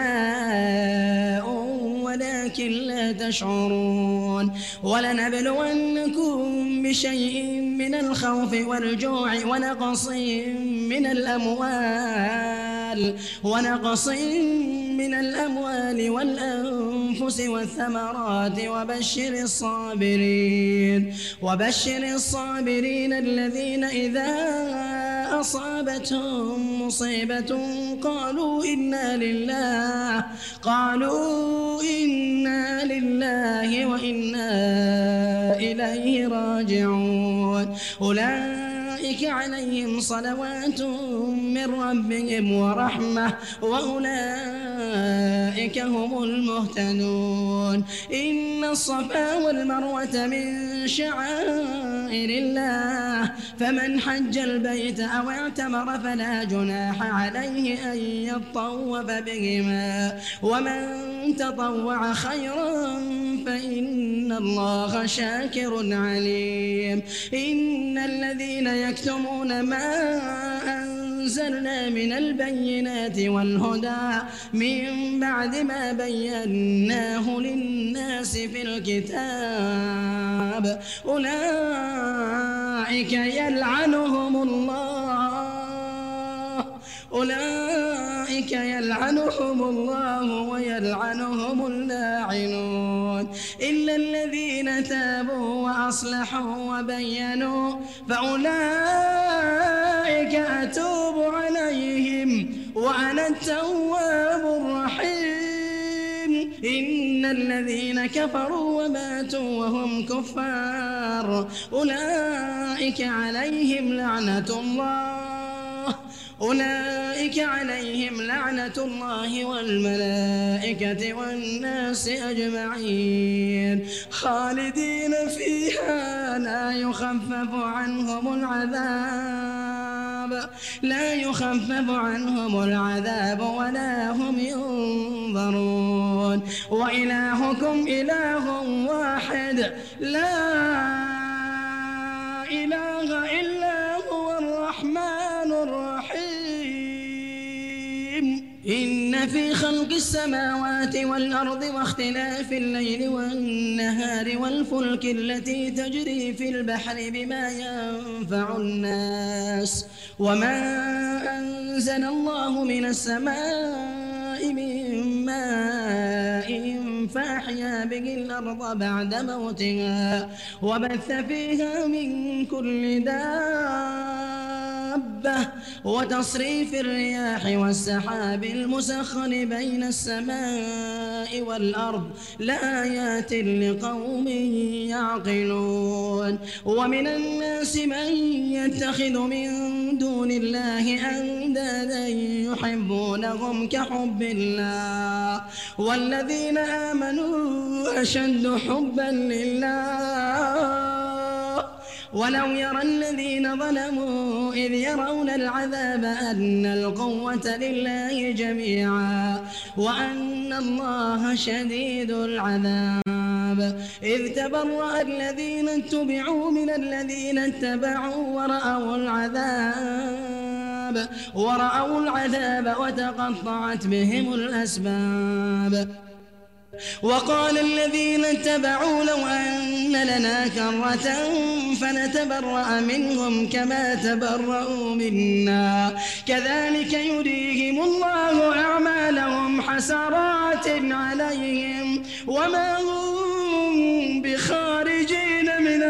أحياء ولكن لا تشعرون. ولنبلونكم بشيء من الخوف والجوع ونقص من الأموال ونقص من الأموال والأنفس والثمرات وبشر الصابرين وبشر الصابرين الذين إذا أصابتهم مصيبة قالوا إنا لله قالوا إنا لله وإنا إليه راجعون. أولئك عليهم صلوات من ربهم ورحمة وأولئك هم المهتدون. إن الصفا والمروة من شعائر الله فمن حج البيت أو اعتمر فلا جناح عليه أن يطوف بهما ومن تطوع خيرا فإن الله شاكر عليم. إن الذين يكتمون ما أنزلنا من البينات والهدى من بعد ما بيناه للناس في الكتاب أولئك يلعنهم الله أولئك يلعنهم الله ويلعنهم اللاعنون إلا الذين تابوا وأصلحوا وبينوا فأولئك أتوب عليهم وأنا التواب الرحيم. إن الذين كفروا وماتوا وهم كفار أولئك عليهم لعنة الله أولئك عليهم لعنة الله والملائكة والناس أجمعين خالدين فيها لا يخفف عنهم العذاب لا يخفف عنهم العذاب ولا هم ينظرون وإلهكم إله واحد لا إله إلا هو الرحمن الرحيم إن في خلق السماوات والأرض واختلاف الليل والنهار والفلك التي تجري في البحر بما ينفع الناس وما أنزل الله من السماء من ماء فأحيا به الأرض بعد موتها وبث فيها من كل دابة وتصريف الرياح والسحاب المسخر بين السماء والأرض لآيات لقوم يعقلون ومن الناس من يتخذ من دون الله أندادا يحبونهم كحب الله والذين آمنوا أشد حبا لله ولو يرى الذين ظلموا إذ يرون العذاب أن القوة لله جميعا وأن الله شديد العذاب إذ تبرأ الذين اتبعوا من الذين اتبعوا ورأوا العذاب ورأوا العذاب وتقطعت بهم الأسباب وقال الذين اتبعوا لو أن لنا كرة فنتبرأ منهم كما تبرأوا منا كذلك يريهم الله أعمالهم حسرات عليهم وما هم بخارجين من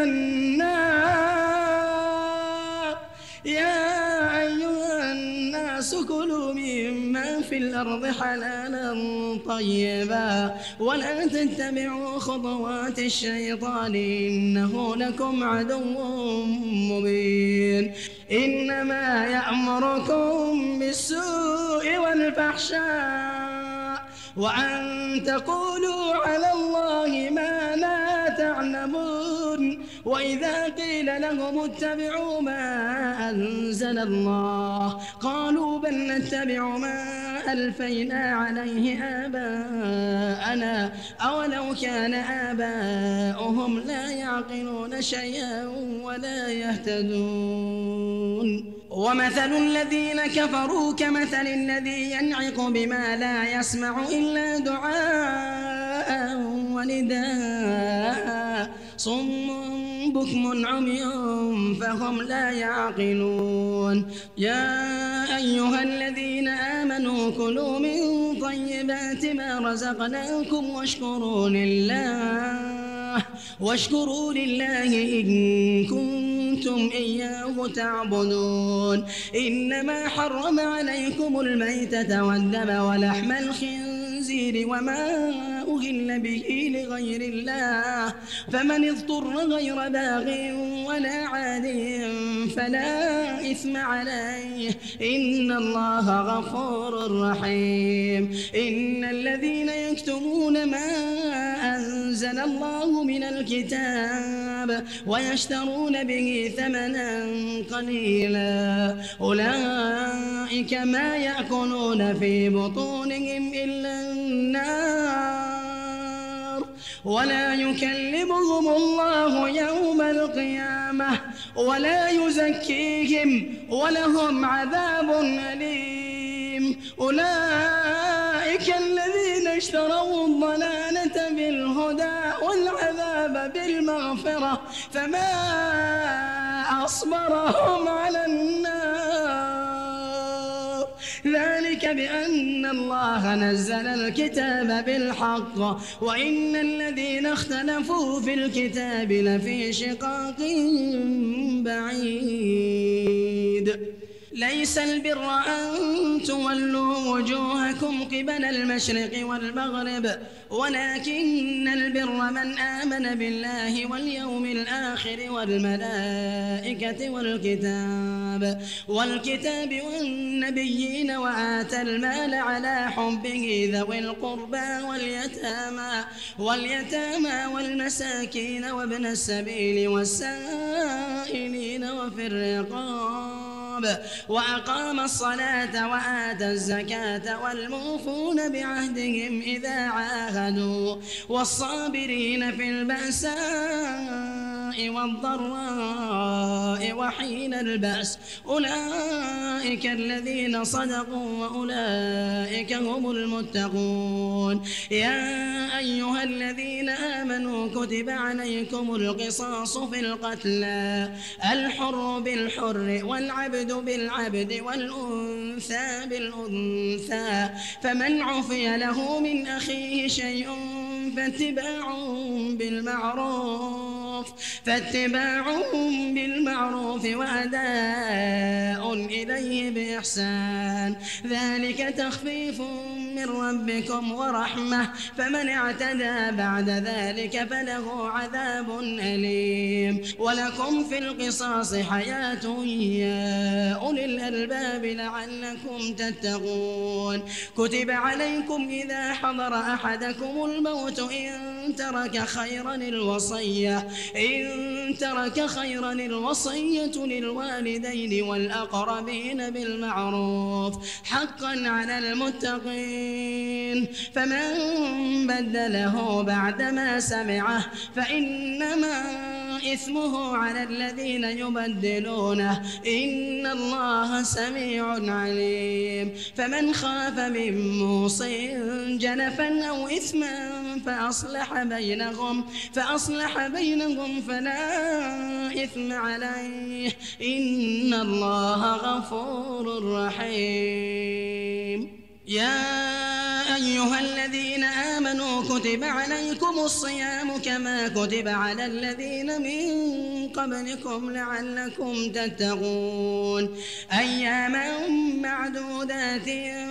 النار يا أيها الناس كلوا مما في الأرض حلالا طيبا ولا تتبعوا خطوات الشيطان إنه لكم عدو مبين إنما يأمركم بالسوء والفحشاء وأن تقولوا على الله ما لا تعلمون وإذا قيل لهم اتبعوا ما أنزل الله قالوا بل نتبع ما ألفينا عليه آباءنا أولو كان آباؤهم لا يعقلون شيئا ولا يهتدون ومثل الذين كفروا كمثل الذي ينعق بما لا يسمع إلا دعاء ونداء صم بكم عمي فهم لا يعقلون يا أيها الذين آمنوا كلوا من طيبات ما رزقناكم واشكروا لله واشكروا لله إن كنتم إياه تعبدون إنما حرم عليكم الميتة والدم ولحم الخنزير وما أهل به لغير الله فمن اضطر غير باغ ولا عاد فلا إثم عليه إن الله غفور رحيم إن الذين يكتمون ما أنزل الله من الكتاب ويشترون به ثمنا قليلا أولئك ما يأكلون في بطونهم إلا النار ولا يكلمهم الله يوم القيامة ولا يزكيهم ولهم عذاب أليم أولئك الذين اشتروا الضلالة بالهدى والعذاب بالمغفرة فما أصبرهم على النار ذلك بأن الله نزل الكتاب بالحق وإن الذين اختلفوا في الكتاب لفي شقاق بعيد ليس البر أن تولوا وجوهكم قبل المشرق والمغرب ولكن البر من آمن بالله واليوم الآخر والملائكة والكتاب والكتاب والنبيين وآتى المال على حبه ذوي القربى واليتامى واليتامى والمساكين وابن السبيل والسائلين وفي الرقاب وأقام الصلاة وآتى الزكاة والموفون بعهدهم إذا عاهدوا والصابرين في البأساء والضراء وحين البأس أولئك الذين صدقوا وأولئك هم المتقون. يا أيها الذين آمنوا كتب عليكم القصاص في القتلى الحر بالحر والعبد بالعبد والأنثى بالأنثى فمن عفي له من أخيه شيء فاتباع بالمعروف فاتباع بالمعروف وأداء إليه بإحسان ذلك تخفيف من ربكم ورحمة فمن اعتدى بعد ذلك فله عذاب أليم. ولكم في القصاص حياة يا أولي الألباب لعلكم تتقون. كتب عليكم إذا حضر أحدكم الموت إن ترك خيرا الوصية إن ترك خيرا الوصية للوالدين والأقربين بالمعروف حقا على المتقين فمن بدله بعدما سمعه فإنما إثمه على الذين يبدلونه إن الله سميع عليم. فمن خاف من موص جنفا أو إثما فأصلح بينهم فأصلح بينهم فلا إثم عليه إن الله غفور رحيم. يا أيها الذين آمنوا كتب عليكم الصيام كما كتب على الذين من قبلكم لعلكم تتقون أياما معدودات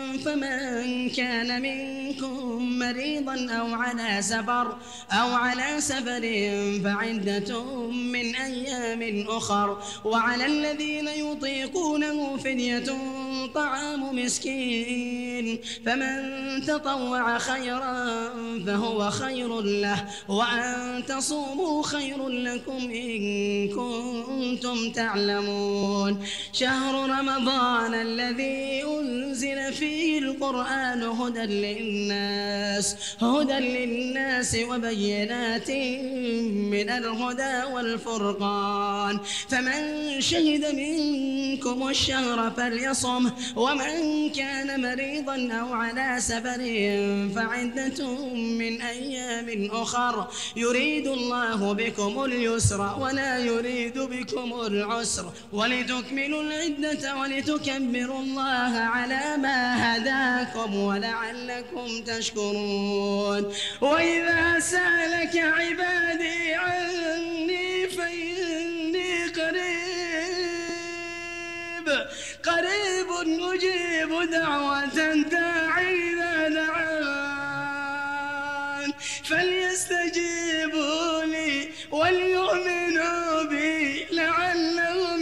فمن كان منكم مريضا أو على سفر أو على سفر فعدة من أيام أخر وعلى الذين يطيقونه فدية طعام مسكين فمن تطوع خيرا فهو خير له وأن تصوموا خير لكم إن كنتم تعلمون. شهر رمضان الذي أنزل فيه القرآن هدى للناس هدى للناس وبينات من الهدى والفرقان فمن شهد منكم الشهر فليصم ومن كان مريضا أو على سفر فعدة من أيام أخر يريد الله بكم اليسر ولا يريد بكم العسر ولتكملوا العدة ولتكبروا الله على ما هداكم ولعلكم تشكرون. وإذا سألك عبادي عني فإني قريب قريب أجيب دعوة الداعي إذا دعان فليستجيبوا لي وليؤمنوا بي لعلهم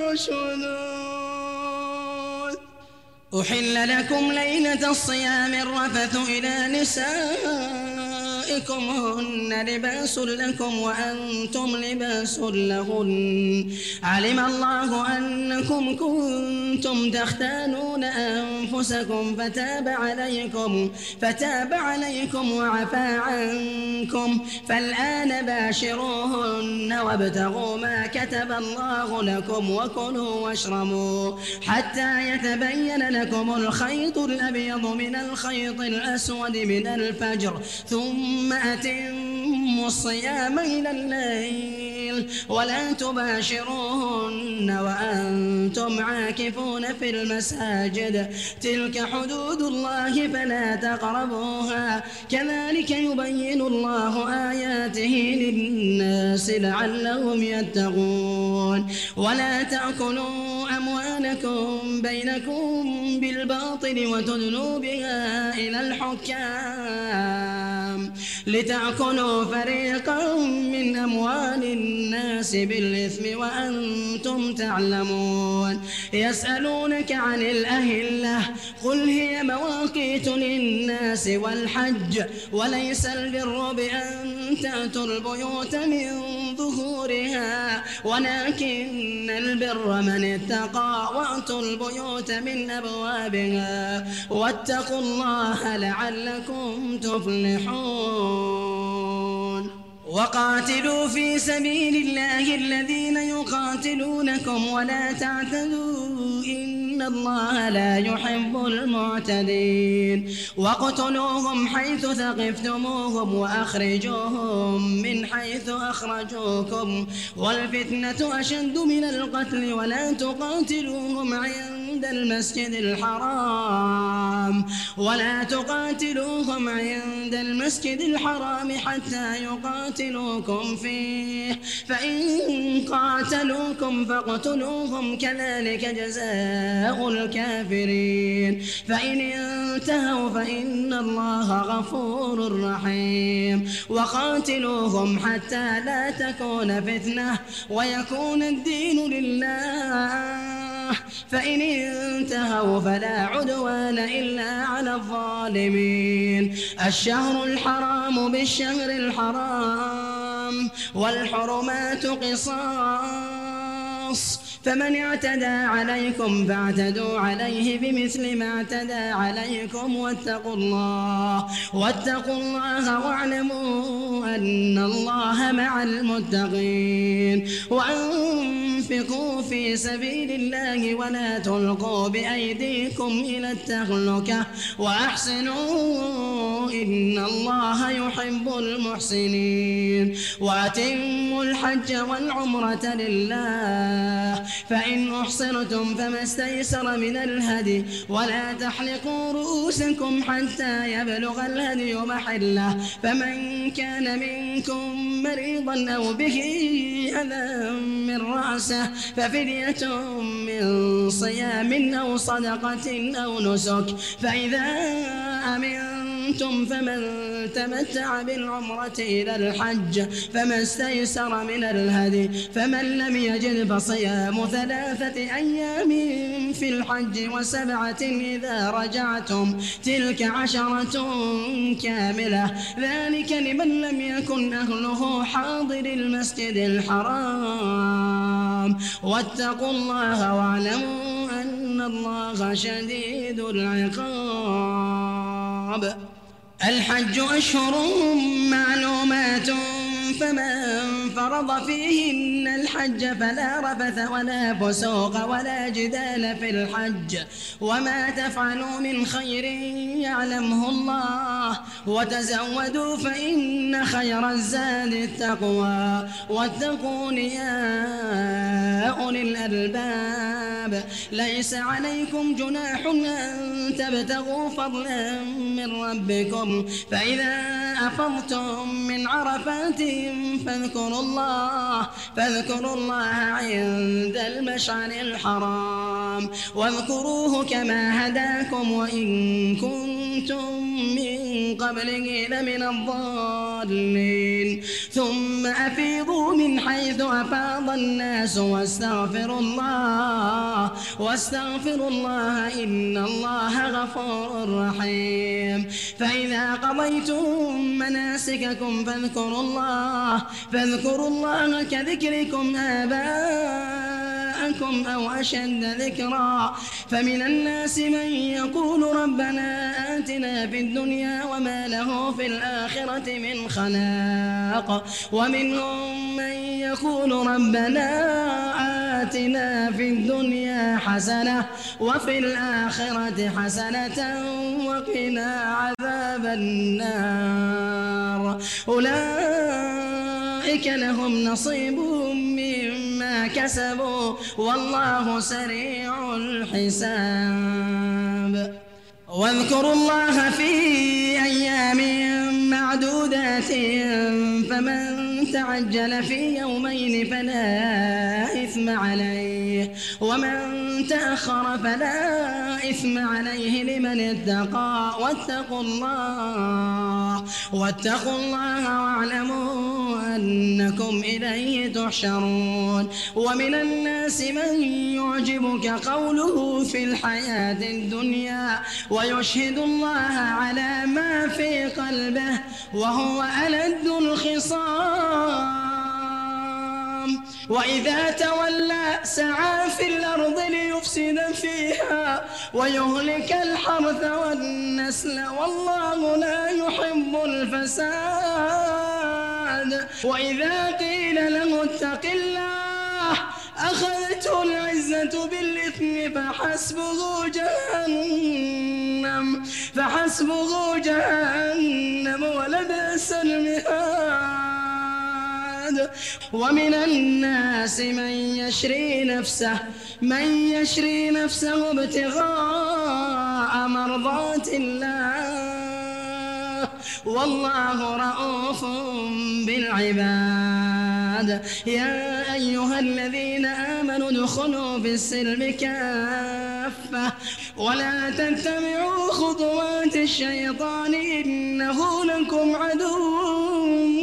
يرشدون. أحل لكم ليلة الصيام الرفث إلى نسائكم هن لباس لكم وأنتم لباس لهن علم الله أنكم كنتم تختانون أنفسكم فتاب عليكم فتاب عليكم وعفى عنكم فالآن باشروهن وابتغوا ما كتب الله لكم وكلوا واشربوا حتى يتبين لكم الخيط الأبيض من الخيط الأسود من الفجر ثم أتموا الصيام إلى الليل ولا تباشروهن وأنتم عاكفون في المساجد تلك حدود الله فلا تقربوها كذلك يبين الله آياته للناس لعلهم يتقون ولا تأكلوا أموالكم بينكم بالباطل وتدلوا بها إلى الحكام لتأكلوا فريقا من أموال الناس بالإثم وأنتم تعلمون يسألونك عن الأهلة قل هي مواقيت للناس والحج وليس البر بأن تأتوا البيوت من ظهورها ولكن البر من اتقى وأتوا البيوت من أبوابها واتقوا الله لعلكم تفلحون وقاتلوا في سبيل الله الذين يقاتلونكم ولا تعتدوا إن الله لا يحب المعتدين واقتلوهم حيث ثقفتموهم وأخرجوهم من حيث أخرجوكم والفتنة أشد من القتل ولا تقاتلوهم عند المسجد الحرام ولا تقاتلوهم عند المسجد الحرام حتى يقاتلوكم فيه فإن قاتلوكم فاقتلوهم كذلك جزاء الكافرين فإن انتهوا فإن الله غفور رحيم وقاتلوهم حتى لا تكون فتنة ويكون الدين لله فإن انتهوا فلا عدوان إلا على الظالمين الشهر الحرام بالشهر الحرام والحرمات قصاص فمن اعتدى عليكم فاعتدوا عليه بمثل ما اعتدى عليكم واتقوا الله واتقوا الله واعلموا أن الله مع المتقين وأنفقوا في سبيل الله ولا تلقوا بأيديكم إلى التهلكة وأحسنوا إن الله يحب المحسنين وأتموا الحج والعمرة لله فإن أحصرتم فما استيسر من الهدي ولا تحلقوا رؤوسكم حتى يبلغ الهدي محله فمن كان منكم مريضا أو به أذى من رأسه ففدية من صيام أو صدقة أو نسك فإذا أمنتم فمن تمتع بالعمرة إلى الحج فما استيسر من الهدي فمن لم يجد فصيام ثلاثة أيام في الحج وسبعة إذا رجعتم تلك عشرة كاملة ذلك لمن لم يكن أهله حاضر المسجد الحرام واتقوا الله واعلموا أن الله شديد العقاب الحج أشهر معلومات فمن فرض فيهن الحج فلا رفث ولا فسوق ولا جدال في الحج وما تفعلوا من خير يعلمه الله وتزودوا فإن خير الزاد التقوى واتقون يا أولي الألباب ليس عليكم جناح أن تبتغوا فضلا من ربكم فإذا أفضتم من عرفات فاذكروا الله فاذكروا الله عند المشعر الحرام واذكروه كما هداكم وإن كنتم من قبله لمن الضالين ثم أفيضوا من حيث أفاض الناس واستغفروا الله واستغفروا الله إن الله غفور رحيم فإذا قضيتم مناسككم فاذكروا الله فاذكروا الله كذكركم آباءكم آباءكم أو أشد ذكرا. فمن الناس من يقول ربنا آتنا في الدنيا وما له في الآخرة من خلاق، ومنهم من يقول ربنا آتنا في الدنيا حسنة وفي الآخرة حسنة وقنا عذاب النار. أولئك لهم نصيب مما كسبوا والله سريع الحساب. واذكروا الله في أيام معدودات، فمن تعجل في يومين فلا إثم عليه، ومن تأخر فلا إثم عليه لمن اتقى. واتقوا الله واتقوا الله واعلموا أنكم إليه تحشرون. ومن الناس من يعجبك قوله في الحياة الدنيا ويشهد الله على ما في قلبه وهو ألد الخصام، وإذا تولى سعى في الأرض ليفسد فيها ويهلك الحرث والنسل والله لا يحب الفساد. وإذا قيل له اتق الله أخذته العزة بالإثم فحسبه جهنم فحسبه جهنم ولبئس المهاد. ومن الناس من يشري نفسه من يشري نفسه ابتغاء مرضات الله والله رؤوف بالعباد. يا أيها الذين آمنوا ادخلوا في السلم كافة ولا تتبعوا خطوات الشيطان إنه لكم عدو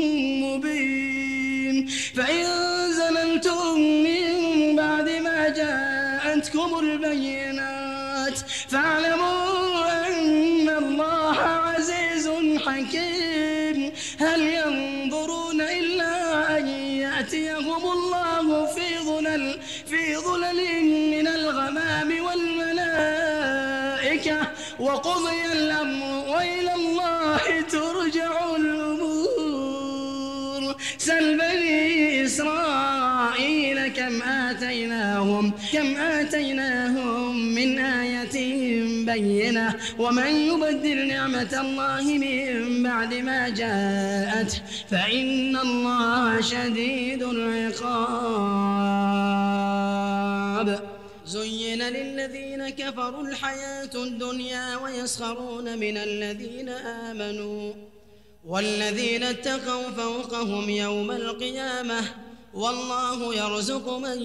مبين. فإن زللتم من بعد ما جاءتكم البينات فاعلموا أن الله عزيز حكيم. هل ينظرون إلا أن يأتيهم الله في ظلل في ظلل من الغمام والملائكة وقضي الأمر وإلى الله ترجع الأمور. سل بني إسرائيل كم آتيناهم كم آتيناهم من آية بينة ومن يبدل نعمة الله من بعد ما جاءته فإن الله شديد العقاب. زين للذين كفروا الحياة الدنيا ويسخرون من الذين آمنوا والذين اتقوا فوقهم يوم القيامة والله يرزق من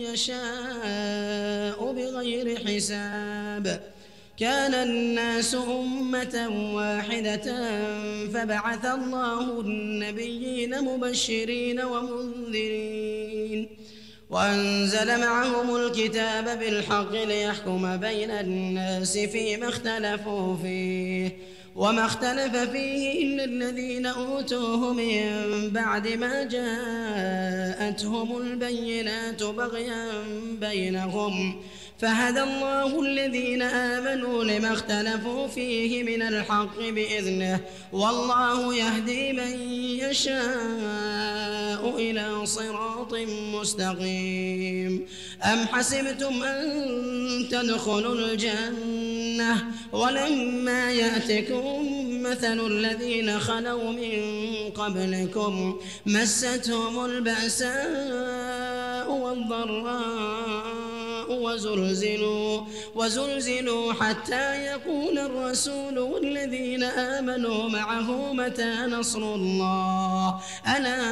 يشاء بغير حساب. كان الناس أمة واحدة فبعث الله النبيين مبشرين ومنذرين وأنزل معهم الكتاب بالحق ليحكم بين الناس فيما اختلفوا فيه وما اختلف فيه إلا الذين أوتوه من بعد ما جاءتهم البينات بغيا بينهم فهدى الله الذين آمنوا لما اختلفوا فيه من الحق بإذنه والله يهدي من يشاء إلى صراط مستقيم. أم حسبتم أن تدخلوا الجنة ولما يأتكم مثل الذين خلوا من قبلكم مستهم البأساء والضراء وزلزلوا, وزلزلوا حتى يقول الرسول والذين آمنوا معه متى نصر الله ألا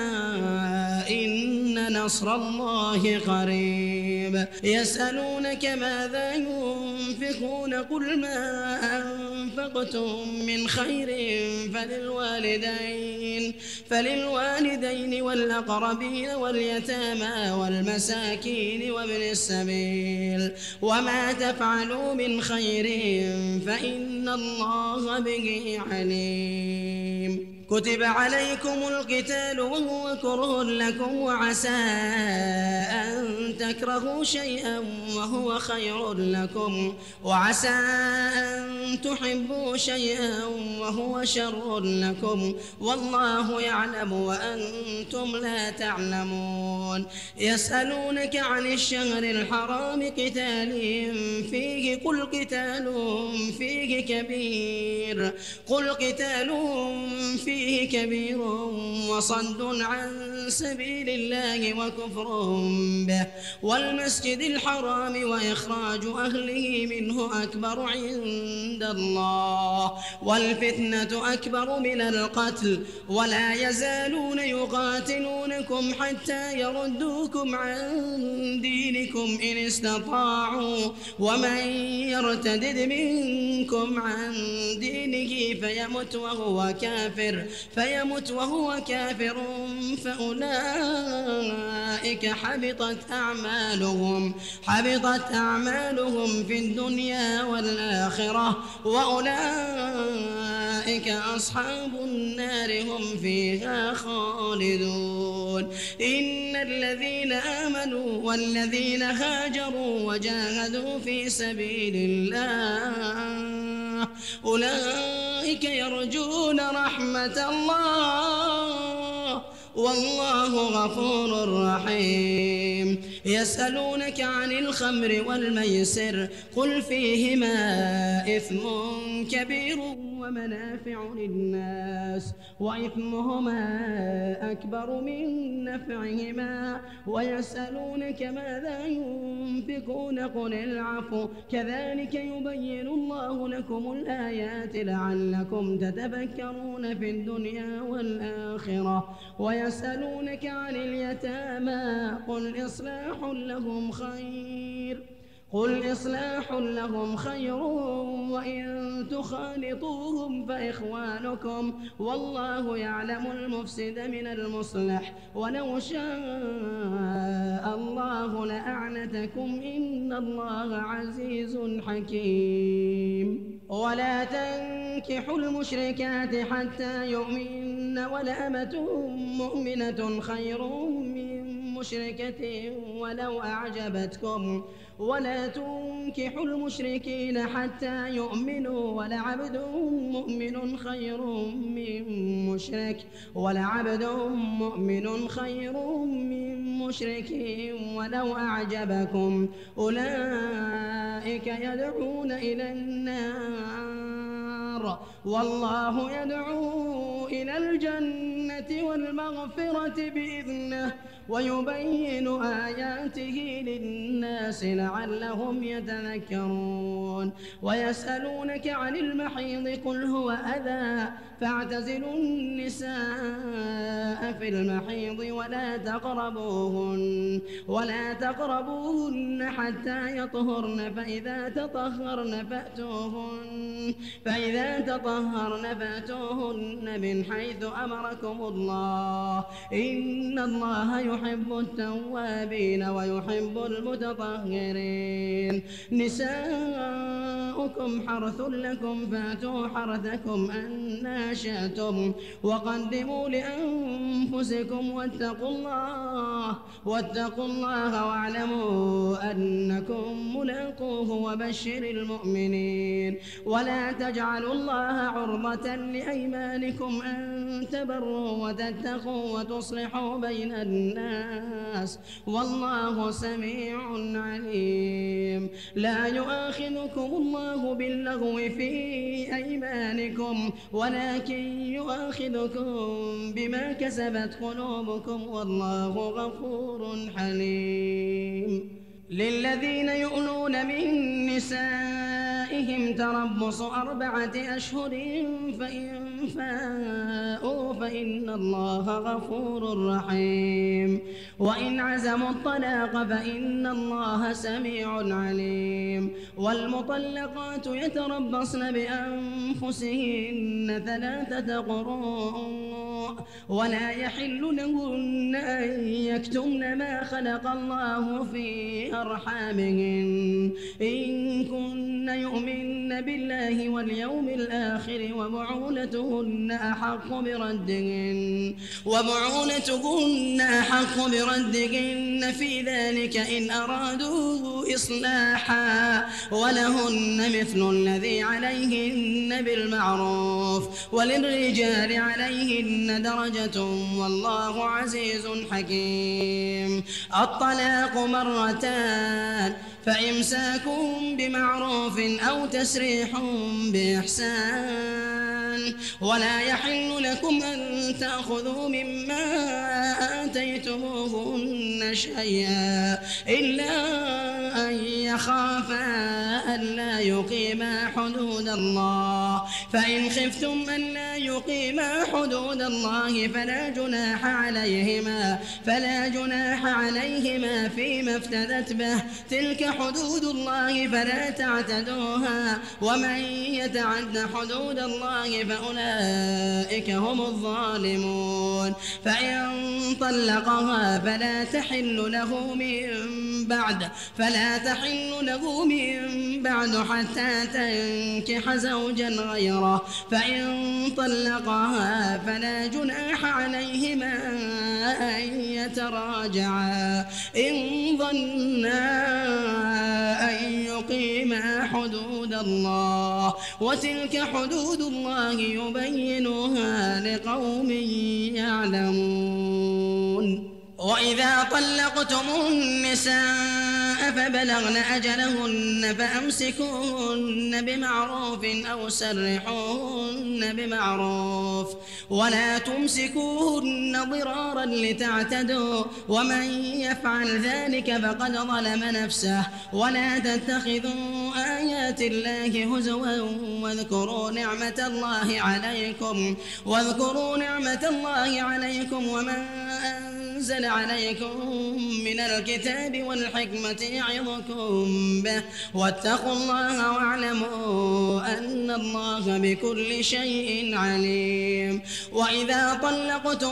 إن نصر الله قريب. يسألونك ماذا ينفقون قل ما أنفقتم من خير فللوالدين فللوالدين والأقربين واليتامى والمساكين وابن السبيل وما تفعلوا من خير فإن الله به عليم. كتب عليكم القتال وهو كره لكم وعسى أن تكرهوا شيئا وهو خير لكم وعسى أن تحبوا شيئا وهو شر لكم والله يعلم وأنتم لا تعلمون. يسألونك عن الشهر الحرام قتال فيه قل قتال فيه كبير قل قتال فيه فيه كبير وصد عن سبيل الله وكفر به والمسجد الحرام وإخراج أهله منه أكبر عند الله والفتنة أكبر من القتل ولا يزالون يقاتلونكم حتى يردوكم عن دينكم إن استطاعوا ومن يرتدد منكم عن دينه فيمت وهو كافر فيمت وهو كافر فأولئك حبطت أعمالهم حبطت أعمالهم في الدنيا والآخرة وأولئك أصحاب النار هم فيها خالدون. إن الذين آمنوا والذين هاجروا وجاهدوا في سبيل الله أولئك يرجون رحمة الله والله غفور رحيم. يسألونك عن الخمر والميسر قل فيهما إثم كبير ومنافع للناس وإثمهما أكبر من نفعهما ويسألونك ماذا ينفقون قل العفو كذلك يبين الله لكم الآيات لعلكم تتفكرون في الدنيا والآخرة. ويسألونك عن اليتامى قل إصلاح لهم خير قل إصلاح لهم خير وإن تخالطوهم فإخوانكم والله يعلم المفسد من المصلح ولو شاء الله لأعنتكم إن الله عزيز حكيم. ولا تنكحوا المشركات حتى يؤمن ولأمة مؤمنة خير من مشركة ولو أعجبتكم ولا تنكحوا المشركين حتى يؤمنوا ولعبد مؤمن خير من مشرك ولعبد مؤمن خير من مشرك ولو أعجبكم أولئك يدعون إلى النار والله يدعو إلى الجنة والمغفرة بإذنه ويبين آياته للناس لعلهم يتذكرون. ويسألونك عن المحيض قل هو أذى فاعتزلوا النساء في المحيض ولا تقربوهن ولا تقربوهن حتى يطهرن فإذا تطهرن فأتوهن فإذا تطهرن فأتوهن من حيث أمركم الله إن الله يحب التوابين ويحب المتطهرين. نساؤكم حرث لكم فأتوا حرثكم أنى شئتم وقدموا لأنفسكم واتقوا الله واتقوا الله واعلموا أنكم ملاقوه وبشر المؤمنين. ولا تجعلوا الله عرضة لأيمانكم أن تبروا وتتقوا وتصلحوا بين الناس والله سميع عليم. لا يؤاخذكم الله باللغو في أيمانكم ولكن يؤاخذكم بما كسبت قلوبكم والله غفور حليم. للذين يؤلون من نسائهم تربص أربعة أشهر فإن فاءوا فإن الله غفور رحيم. وإن عزموا الطلاق فإن الله سميع عليم. والمطلقات يتربصن بأنفسهن ثلاثة قروء ولا يحل لهن أن يكتمن ما خلق الله في أرحامهن إن كن يؤمن بالله واليوم الآخر وبعولتهن أحق بردهن وبعولتهن أحق بردهن في ذلك إن أرادوا إصلاحا ولهن مثل الذي عليهن بالمعروف وللرجال عليهن درجة والله عزيز حكيم. الطلاق مرتان فإمساك بمعروف أو تسريح بإحسان ولا يحل لكم أن تأخذوا مما آتيتموهن شيئا إلا أن يخافا ألا يقيما حدود الله فإن خفتم ألا يقيما حدود الله فلا جناح عليهما فلا جناح عليهما فيما افتدت به تلك حدود الله فلا تعتدوها ومن يتعد حدود الله فأولئك هم الظالمون. فإن طلقها فلا تحل له من بعد فلا تحل له من بعد حتى تنكح زوجا غيره فإن طلقها فلا جناح عليهما أن يتراجعا إن ظنا أن يقيما حدود الله وتلك حدود الله يبينها لقوم يعلمون. وإذا طلقتم النساء فبلغن أجلهن فأمسكوهن بمعروف أو سرحوهن بمعروف ولا تمسكوهن ضرارا لتعتدوا ومن يفعل ذلك فقد ظلم نفسه. ولا تتخذوا آيات الله هزوا واذكروا نعمة الله عليكم واذكروا نعمة الله عليكم ومن أنزل عليكم من الكتاب والحكمة يعظكم به واتقوا الله واعلموا أن الله بكل شيء عليم. وإذا طلقتم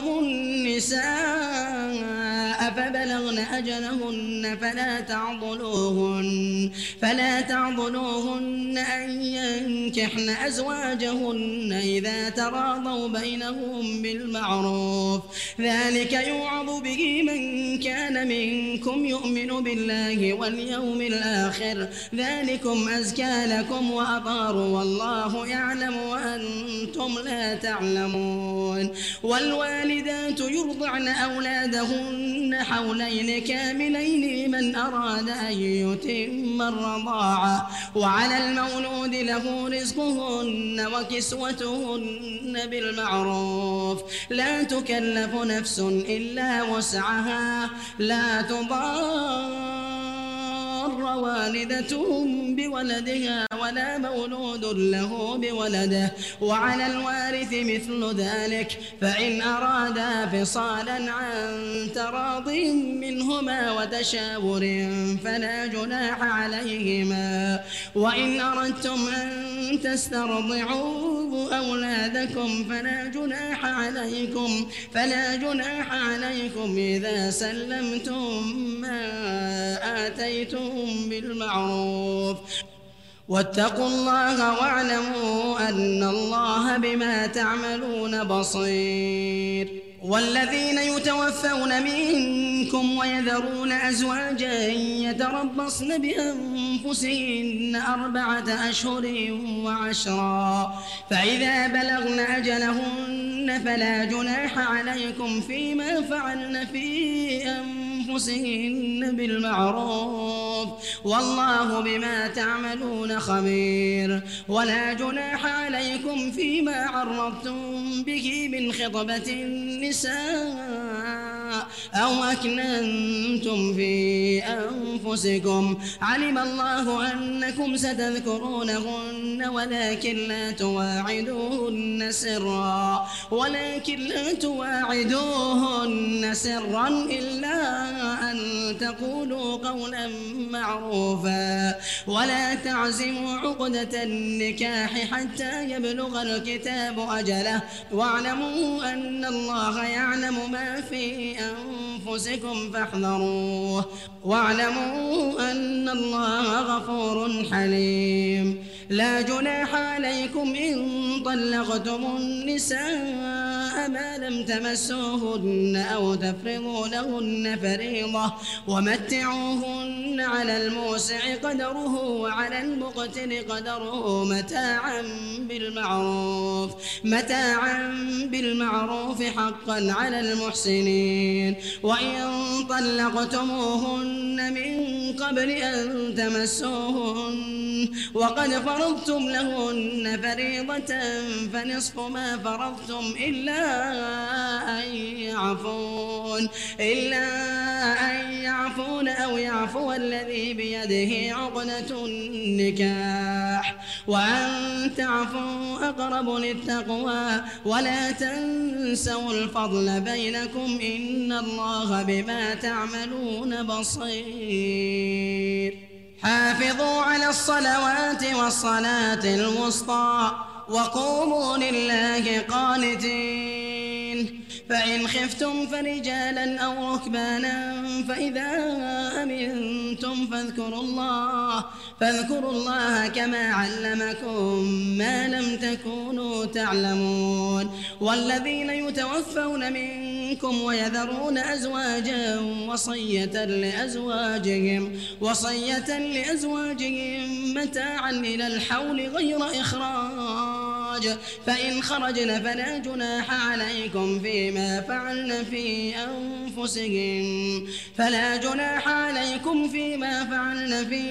النساء فبلغن أجلهن فلا تعضلوهن فلا تعضلوهن أن ينكحن أزواجهن إذا تراضوا بينهم بالمعروف ذلك يوعظ به من كان منكم يؤمن بالله واليوم الآخر ذلكم أزكى لكم وأطهر والله يعلم وأنتم لا تعلمون. والوالدات يرضعن أولادهن حولين كاملين لمن أراد أن يتم الرضاعة وعلى المولود له رزقهن وكسوتهن بالمعروف لا تكلف نفس إلا وسعها لا تضار والدة بولدها ولا مولود له بولده وعلى الوارث مثل ذلك فإن أرادا فصالا عن تراض منهما وتشاور فلا جناح عليهما. وإن أردتم أن تسترضعوا أولادكم فلا جناح عليكم فلا جناح عليكم إذا سلمتم ما آتيتم بالمعروف واتقوا الله واعلموا أن الله بما تعملون بصير. والذين يتوفون منكم ويذرون أزواجا يتربصن بأنفسهن أربعة أشهر وعشرا فإذا بلغن أجلهن فلا جناح عليكم فيما فعلن في أنفسهن بالمعروف والله بما تعملون خبير. ولا جناح عليكم فيما عرضتم به من خطبة النساء أو أكننتم في أنفسكم علم الله أنكم ستذكرونهن ولكن لا تواعدوهن سرا ولكن لا تواعدوهن سرا إلا أن تقولوا قولا معروفا ولا تعزموا عقدة النكاح حتى يبلغ الكتاب أجله واعلموا أن الله يعلم ما في أنفسكم أنفسكم فاحذروه واعلموا أن الله غفور حليم. لا جناح عليكم إن طلقتم النساء ما لم تمسوهن أو تفرضوا لهن فريضة ومتعوهن على الموسع قدره وعلى المقتر قدره متاعا بالمعروف متاعا بالمعروف حقا على المحسنين. وإن طلقتموهن من قبل أن تمسوهن وقد فرضتم لهن فريضة فنصف ما فرضتم إلا أن يعفون إلا أن يعفون أو يعفو الذي بيده عقدة النكاح وأن تعفوا أقرب للتقوى ولا تنسوا الفضل بينكم إن الله بما تعملون بصير. حافظوا على الصلوات والصلاة الوسطى وقوموا لله قانتين. فإن خفتم فرجالا أو ركبانا فإذا أمنتم فاذكروا الله فاذكروا الله كما علمكم ما لم تكونوا تعلمون. والذين يتوفون منكم ويذرون أزواجا وصية لأزواجهم وصية لأزواجهم متاعا إلى الحول غير إخراج فإن خرجن فلا جناح عليكم فيما فعلن في أنفسهم فلا جناح عليكم فيما فعلن في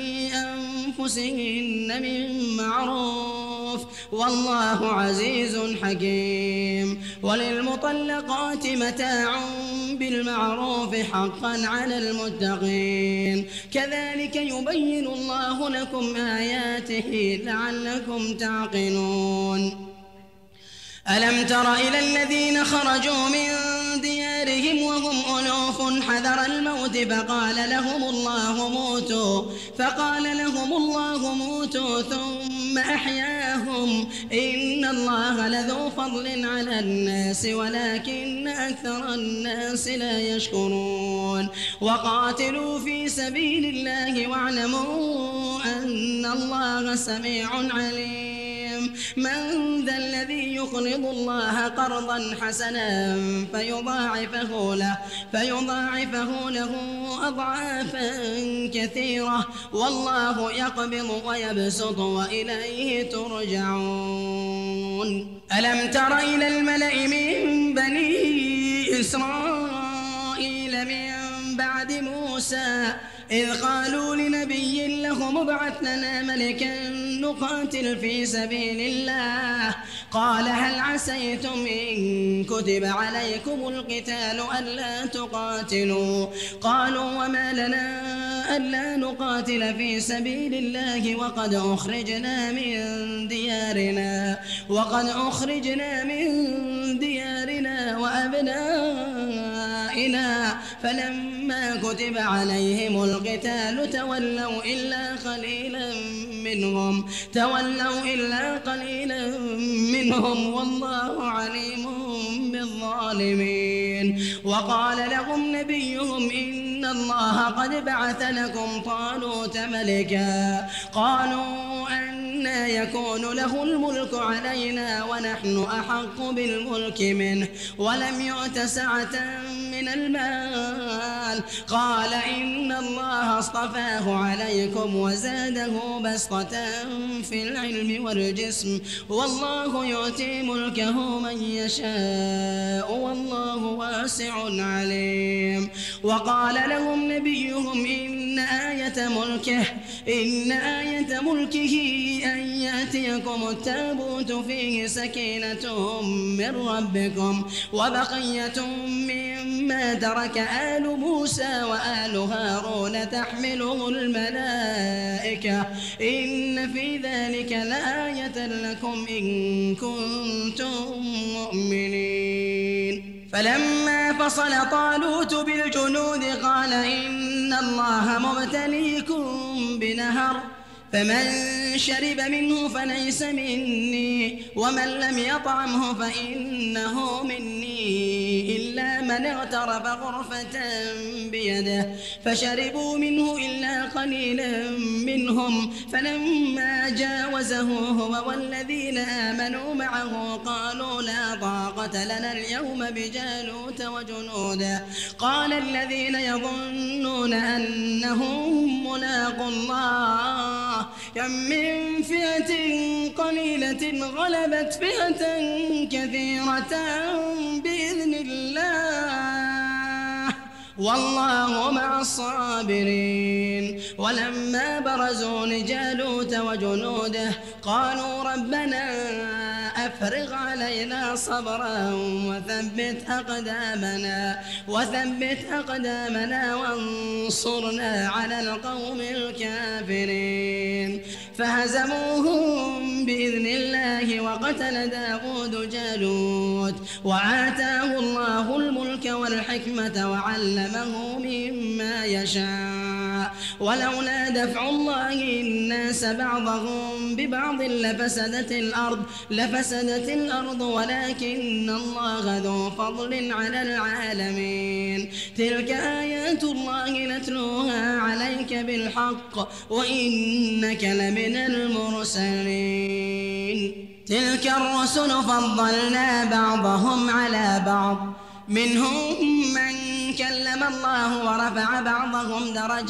أنفسهن من معروف والله عزيز حكيم. وللمطلقات متاع بالمعروف حقا على المتقين كذلك يبين الله لكم آياته لعلكم تعقلون. ألم تر إلى الذين خرجوا من ديارهم وهم ألوف حذر الموت فقال لهم الله موتوا فقال لهم الله موتوا ثم أحياهم إن الله لذو فضل على الناس ولكن أكثر الناس لا يشكرون. وقاتلوا في سبيل الله واعلموا أن الله سميع عليم. من ذا الذي يقرض الله قرضا حسنا فيضاعفه له فيضاعفه له أضعافا كثيرة والله يقبض ويبسط وإليه ترجعون. ألم تر إلى الملأ من بني إسرائيل من بعد موسى إذ قالوا لنبي لهم ابعث لنا ملكا نقاتل في سبيل الله قال هل عسيتم إن كتب عليكم القتال ألا تقاتلوا قالوا وما لنا ألا نقاتل في سبيل الله وقد أخرجنا من ديارنا وقد أخرجنا من ديارنا وأبنائنا فلما كتب عليهم القتال تولوا إلا قليلا منهم تولوا إلا قليلا منهم والله عليم بالظالمين. وقال لهم نبيهم إن الله قد بعث لكم طالوت ملكا قالوا أنى يكون له الملك علينا ونحن أحق بالملك منه ولم يؤت سعة من المال قال إن الله اصطفاه عليكم وزاده بسطة في العلم والجسم والله يؤتي ملكه من يشاء والله واسع عليم. وقال لهم نبيهم إن آية ملكه إن آية ملكه أن يأتيكم التابوت فيه سكينة من ربكم وبقية مما ترك آل موسى وآل هارون تحمله الملائكة إن في ذلك لآية لكم إن كنتم مؤمنين. فلما فصل طالوت بالجنود قال إن الله مبتليكم بنهر فمن شرب منه فليس مني ومن لم يطعمه فإنه مني إلا من اغترف غرفة بيده فشربوا منه إلا قليلا منهم فلما جاوزه هو والذين آمنوا معه قالوا لا طاقة لنا اليوم بجالوت وجنوده قال الذين يظنون أنهم ملاقوا الله كم من فئة قليلة غلبت فئة كثيرة بإذن الله والله مع الصابرين. ولما برزوا لجالوت وجنوده قالوا ربنا أفرغ علينا صبرا وثبت أقدامنا وثبت أقدامنا وانصرنا على القوم الكافرين فهزموهم بإذن الله وقتل داود جالوت وآتاه الله الملك والحكمة وعلمه مما يشاء ولولا دفع الله الناس بعضهم ببعض لفسدت الأرض لفسدت الأرض ولكن الله ذو فضل على العالمين. تلك آيات الله نتلوها عليك بالحق وإنك لمن المرسلين. تلك الرسل فضلنا بعضهم على بعض منهم من كلم الله ورفع بعضهم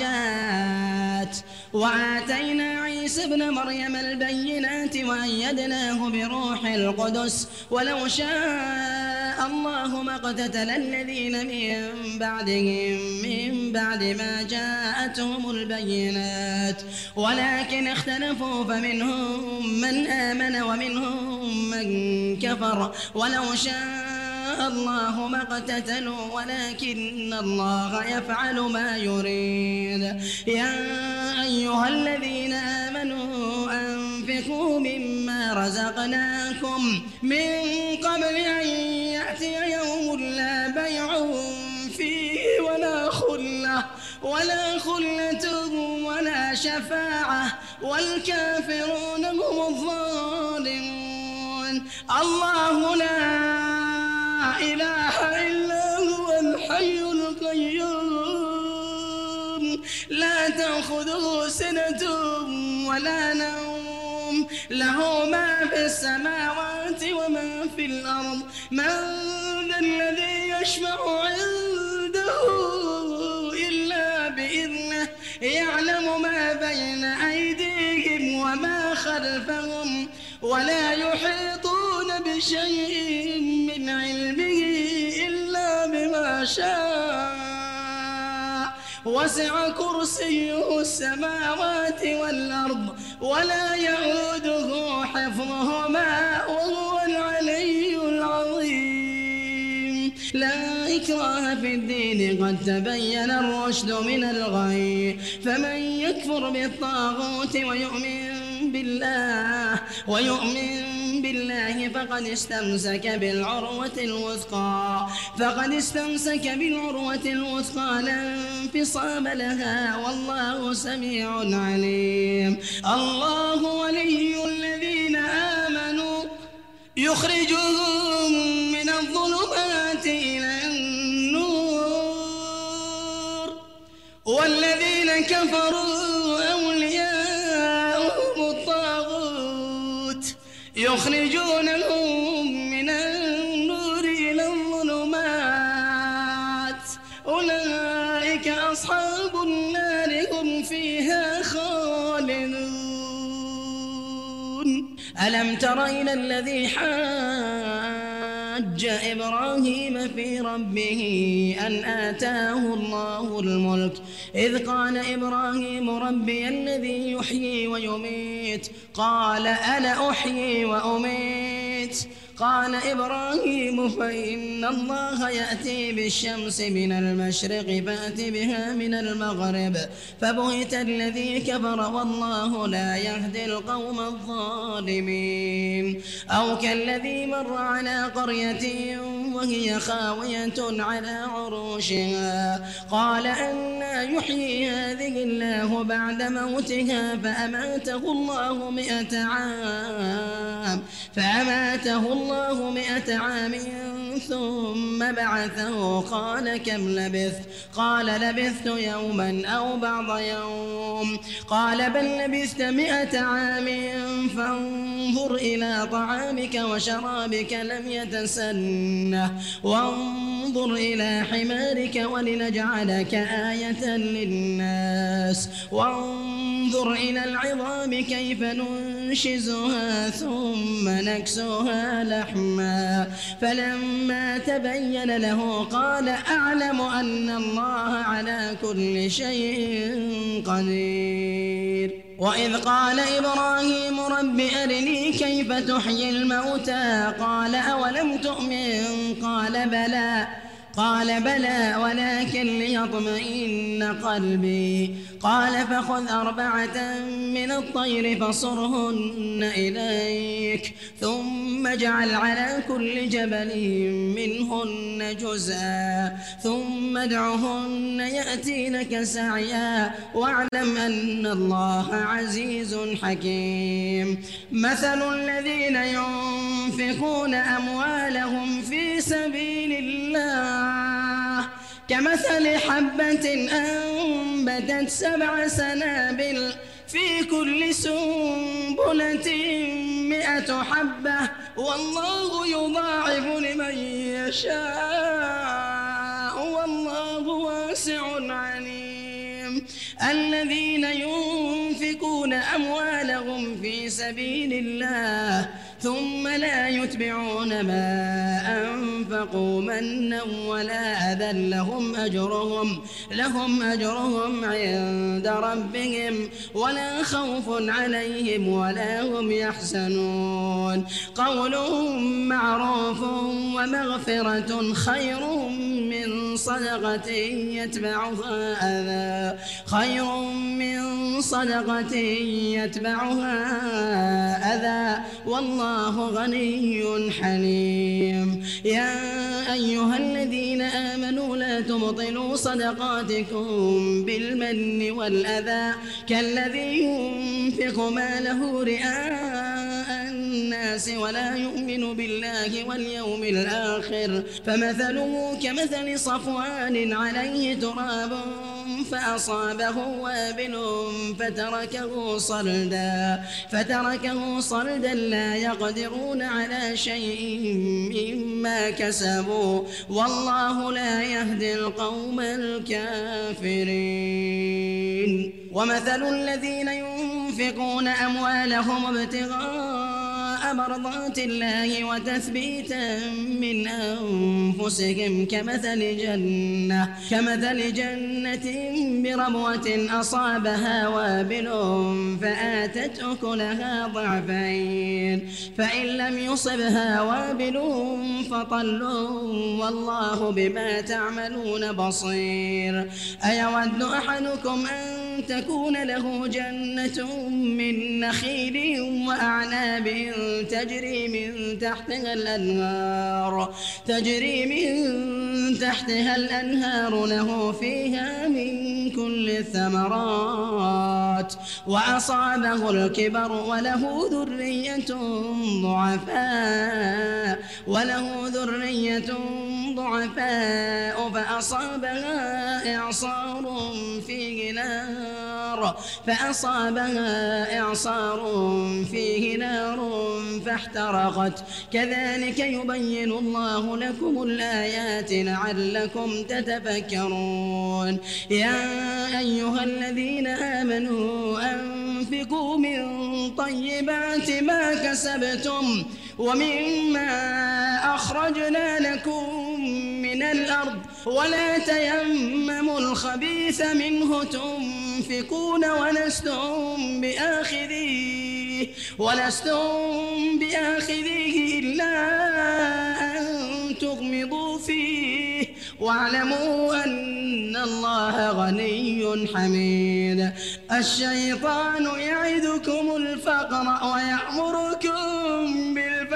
درجات وآتينا عيسى ابن مريم البينات وأيدناه بروح القدس ولو شاء الله ما اقتتل الذين من بعدهم من بعد ما جاءتهم البينات ولكن اختلفوا فمنهم من آمن ومنهم من كفر ولو شاء الله ما اقتتلوا ولكن الله يفعل ما يريد. يا أيها الذين آمنوا أنفقوا مما رزقناكم من قبل أن يأتي يوم لا بيع فيه ولا خلة ولا خلة ولا شفاعة والكافرون هم الظالمون. الله لا إله إلا هو الحي القيوم لا تأخذه سنة ولا نوم له ما في السماوات وما في الأرض من ذا الذي يشفع عنده إلا بإذنه يعلم ما بين أيديهم وما خلفهم ولا يحيطون بشيء من علمه إلا بما شاء وسع كرسيه السماوات والأرض ولا يؤوده حفظهما وهو العلي العظيم. لا إكراه في الدين قد تبين الرشد من الغي فمن يكفر بالطاغوت ويؤمن بالله ويؤمن بالله فقد استمسك بالعروة الوثقى فقد استمسك بالعروة الوثقى لا انفصام لها والله سميع عليم. الله ولي الذين آمنوا يخرجهم من الظلمات إلى النور والذين كفروا أولياؤهم الطاغوت يخرجونهم من النور إلى الظلمات أولئك أصحاب النار هم فيها خالدون. ألم تر إلى الذي حاج إبراهيم في ربه أن آتاه الله الملك إذ قال إبراهيم ربي الذي يحيي ويميت قال أنا أحيي وأميت قال إبراهيم فإن الله يأتي بالشمس من المشرق فأت بها من المغرب فبهت الذي كفر والله لا يهدي القوم الظالمين. أو كالذي مر على قرية وهي خاوية على عروشها قال أنى يحيي هذه الله بعد موتها فأماته الله مئة عام فأماته الله مئة عام ثم بعثه قال كم لبثت؟ قال لبثت يوما أو بعض يوم. قال بل لبثت مئة عام فانظر إلى طعامك وشرابك لم يتسنه وانظر إلى حمارك ولنجعلك آية للناس وانظر إلى العظام كيف ننشزها ثم نكسوها لحما فلما تبين له قال أعلم أن الله على كل شيء قدير. وإذ قال إبراهيم رب أرني كيف تحيي الموتى قال أولم تؤمن قال بلى قال بلى ولكن ليطمئن قلبي. قال فخذ أربعة من الطير فصرهن إليك ثم اجعل على كل جبل منهن جزءا ثم ادعهن يأتينك سعيا واعلم أن الله عزيز حكيم. مثل الذين ينفقون أموالهم في سبيل الله كمثل حبة أنبتت سبع سنابل في كل سنبلة مئة حبة والله يضاعف لمن يشاء والله واسع عليم. الذين ينفقون أموالهم في سبيل الله ثم لا يتبعون ما أنفقوا منا ولا أذى لهم أجرهم لهم أجرهم عند ربهم ولا خوف عليهم ولا هم يحزنون. قول معروف ومغفرة خير من صدقة يتبعها أذى خير من صدقة يتبعها أذى والله غني حليم. يا أيها الذين آمنوا لا تبطلوا صدقاتكم بالمن والأذى كالذي ينفق ماله رئاء الناس ولا يؤمن بالله واليوم الآخر فمثله كمثل صفوان عليه تراب فأصابه وابل فتركه صلدا فتركه صلدا لا يقدرون على شيء مما كسبوا والله لا يهدي القوم الكافرين. ومثل الذين ينفقون أموالهم ابتغاء مرضات الله وتثبيتا من أنفسهم كمثل جنة كمثل جنة بربوة أصابها وابل فآتت أكلها ضعفين فإن لم يصبها وابل فطل والله بما تعملون بصير. أيود أحدكم أن تكون له جنة من نخيل وأعناب تجري من تحتها الأنهار تجري من تحتها الأنهار له فيها من كل الثمرات وأصابه الكبر وله ذرية ضعفاء وله ذرية ضعفاء فأصابها إعصار فيه نار فأصابها إعصار فيه نار فاحترقت كذلك يبين الله لكم الآيات لعلكم تتفكرون. يا أيها الذين آمنوا أنفقوا من طيبات ما كسبتم ومما أخرجنا لكم من الأرض ولا تيمموا الخبيث منه تنفقون ولستم بآخذيه ولستم بآخذيه إلا أن تغمضوا فيه واعلموا أن الله غني حميد. الشيطان يعدكم الفقر ويأمركم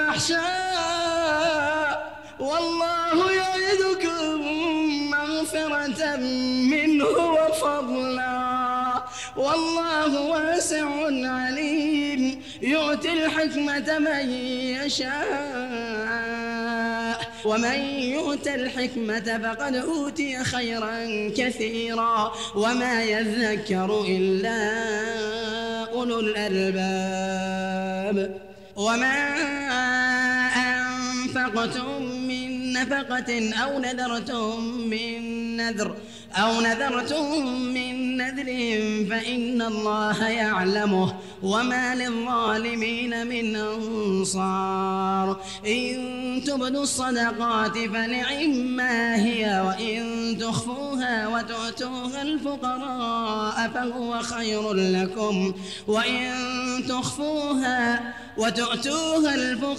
بالفحشاء والله يعدكم مغفرة منه وفضلا والله واسع عليم. يؤتي الحكمة من يشاء ومن يؤت الحكمة فقد أوتي خيرا كثيرا وما يذكر إلا أولو الألباب. وما أنفقتم من نفقة أو نذرتم من نذر أو نذرتم من نذر فإن الله يعلمه وما للظالمين من أنصار. إن تبدوا الصدقات فنعما هي وإن تخفوها وتؤتوها الفقراء فهو خير لكم وإن تخفوها وتؤتوها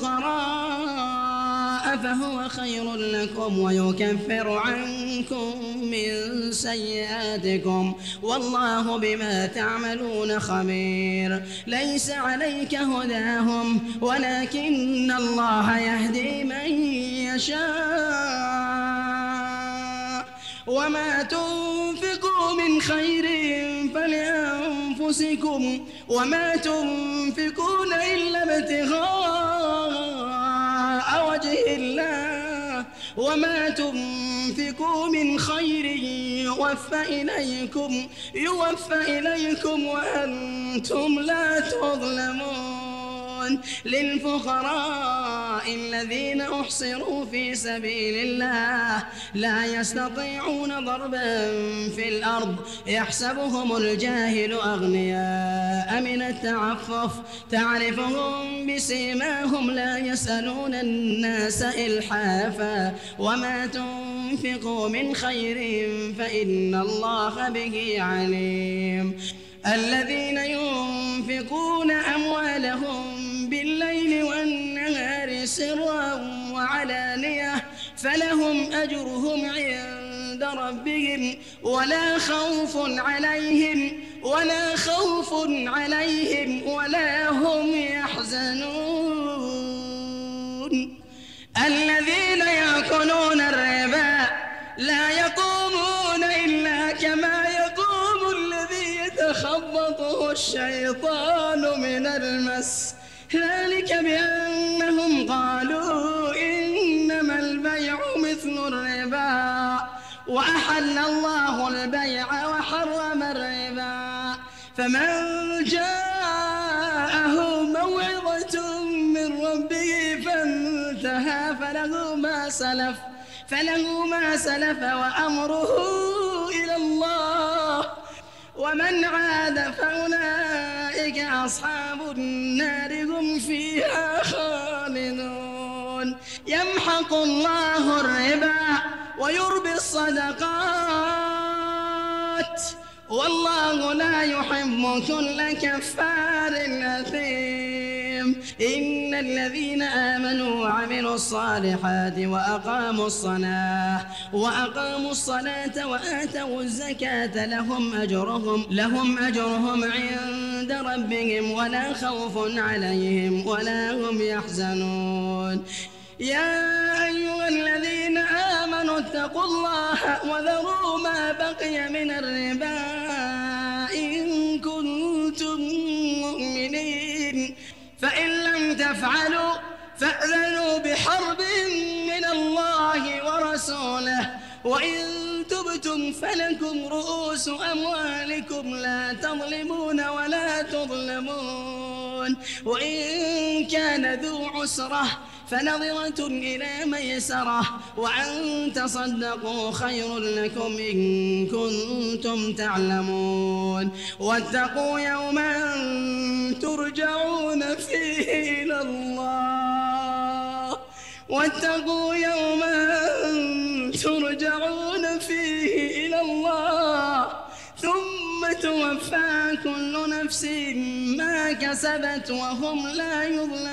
الفقراء فهو خير لكم ويكفر عنكم من سيئاتكم والله بما تعملون خبير. ليس عليك هداهم ولكن الله يهدي من يشاء وما تنفقوا من خير فلأنفسكم وما تنفقون إلا ابتغاء وجه الله وما تنفقوا من خير يوفى إليكم يوفى إليكم وأنتم لا تظلمون. للفقراء الذين أحصروا في سبيل الله لا يستطيعون ضربا في الأرض يحسبهم الجاهل أغنياء من التعفف تعرفهم بسيماهم لا يسألون الناس إلحافا وما تنفقوا من خير فإن الله به عليم. الذين ينفقون أموالهم بالليل والنهار سرا وعلانية فلهم أجرهم عند ربهم ولا خوف عليهم ولا خوف عليهم ولا هم يحزنون. الذين يأكلون الربا لا يقومون إلا كما يقوم الذي يتخبطه الشيطان من المس ذلك بأنهم قالوا إنما البيع مثل الربا وأحل الله البيع وحرم الربا. فمن جاءه موعظة من ربه فانتهى فله ما سلف فله ما سلف وأمره إلى الله ومن عاد فأولئك أصحاب النار هم فيها خالدون. يمحق الله الربا ويربي الصدقات والله لا يحب كل كفار أثيم. إن الذين آمنوا وعملوا الصالحات وأقاموا الصلاة وأقاموا الصلاة وآتوا الزكاة لهم أجرهم لهم أجرهم عند ربهم ولا خوف عليهم ولا هم يحزنون. يا أيها الذين آمنوا اتقوا الله وذروا ما بقي من الربا إن كنتم مؤمنين فإن لم تفعلوا فأذنوا بحرب من الله ورسوله وإن تبتم فلكم رؤوس أموالكم لا تظلمون ولا تظلمون. وإن كان ذو عسرة فنظرة إلى ميسرة وأن تصدقوا خير لكم إن كنتم تعلمون. واتقوا يوما ترجعون فيه إلى الله واتقوا يوما ترجعون فيه إلى الله ثم توفى كل نفس ما كسبت وهم لا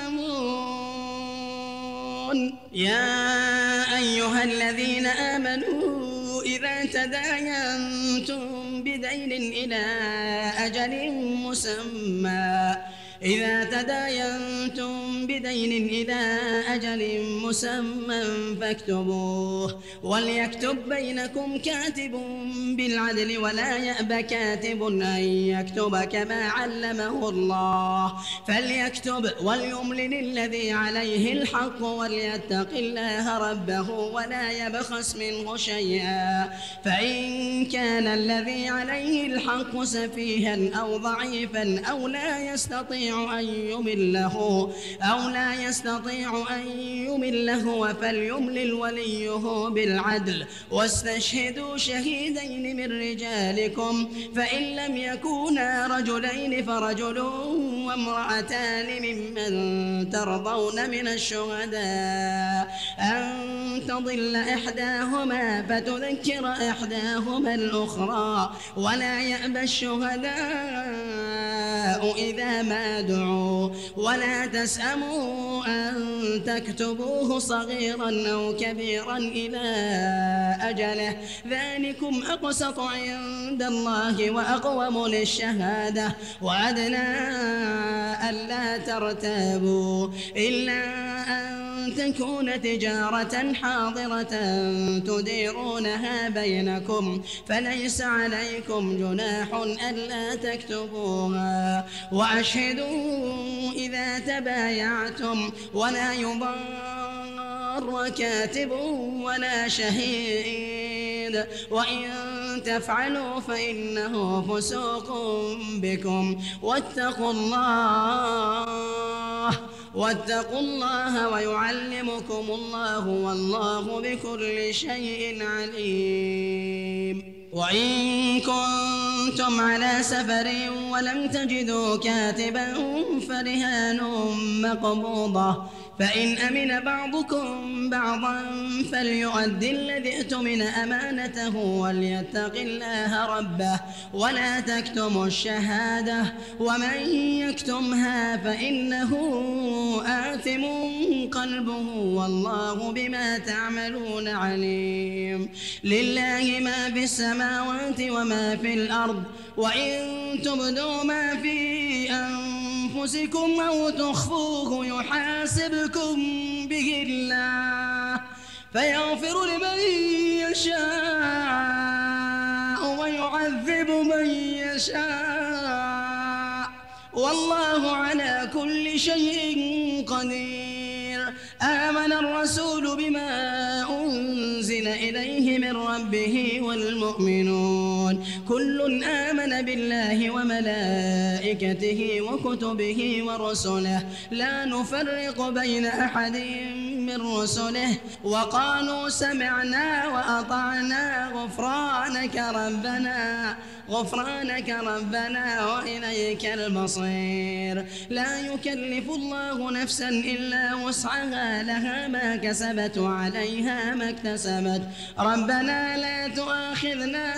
يظلمون. يا أيها الذين آمنوا إذا تداينتم بدين إلى أجل مسمى إذا تداينتم بدين إلى أجل مسمى فاكتبوه وليكتب بينكم كاتب بالعدل ولا يأب كاتب أن يكتب كما علمه الله فليكتب وليملل الذي عليه الحق وليتق الله ربه ولا يبخس منه شيئا فإن كان الذي عليه الحق سفيها أو ضعيفا أو لا يستطيع أن يمله أو لا يستطيع أن يمله فليملل وليه بالعدل واستشهدوا شهيدين من رجالكم فإن لم يكونا رجلين فرجل وامرأتان ممن ترضون من الشهداء أن تضل إحداهما فتذكر إحداهما الأخرى ولا يأبى الشهداء إذا ما دعوا ولا تسأموا أن تكتبوه صغيرا أو كبيرا إلى أجله ذلكم أقسط عند الله وأقوم للشهادة وأدنى ألا ترتابوا إلا أن تكون تجارة حاضرة تديرونها بينكم فليس عليكم جناح ألا تكتبوها وأشهدوا إذا تبايعتم ولا يضار كاتب ولا شهيد وإن تفعلوا فإنه فسوق بكم واتقوا الله واتقوا الله ويعلمكم الله والله بكل شيء عليم وإن كنتم على سفر ولم تجدوا كاتبا فرهان مقبوضة فإن أمن بعضكم بعضا فليؤدي الذي اؤتمن أمانته وليتق الله ربه ولا تكتموا الشهادة ومن يكتمها فإنه آثم قلبه والله بما تعملون عليم لله ما في السماوات وما في الأرض وإن تبدوا ما في أنفسكم أو تخفوه يحاسبكم به الله فيغفر لمن يشاء ويعذب من يشاء والله على كل شيء قدير آمن الرسول بما أنزل إليه من ربه والمؤمنون كل آمن بالله وملائكته وكتبه ورسله لا نفرق بين أحد من رسله وقالوا سمعنا وأطعنا غفرانك ربنا غفرانك ربنا وإليك المصير لا يكلف الله نفسا إلا وسعها لها ما كسبت وعليها ما اكتسبت ربنا لا تؤاخذنا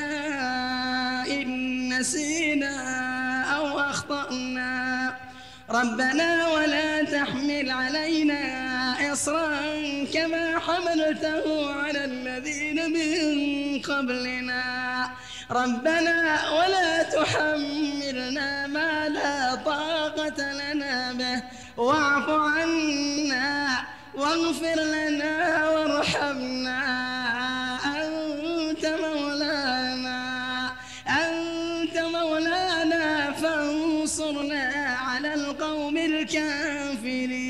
إن نسينا أو أخطأنا ربنا ولا تحمل علينا إصرا كما حملته على الذين من قبلنا ربنا ولا تحملنا ما لا طاقة لنا به واعف عنا واغفر لنا وارحمنا أنت مولانا أنت مولانا فانصرنا على القوم الكافرين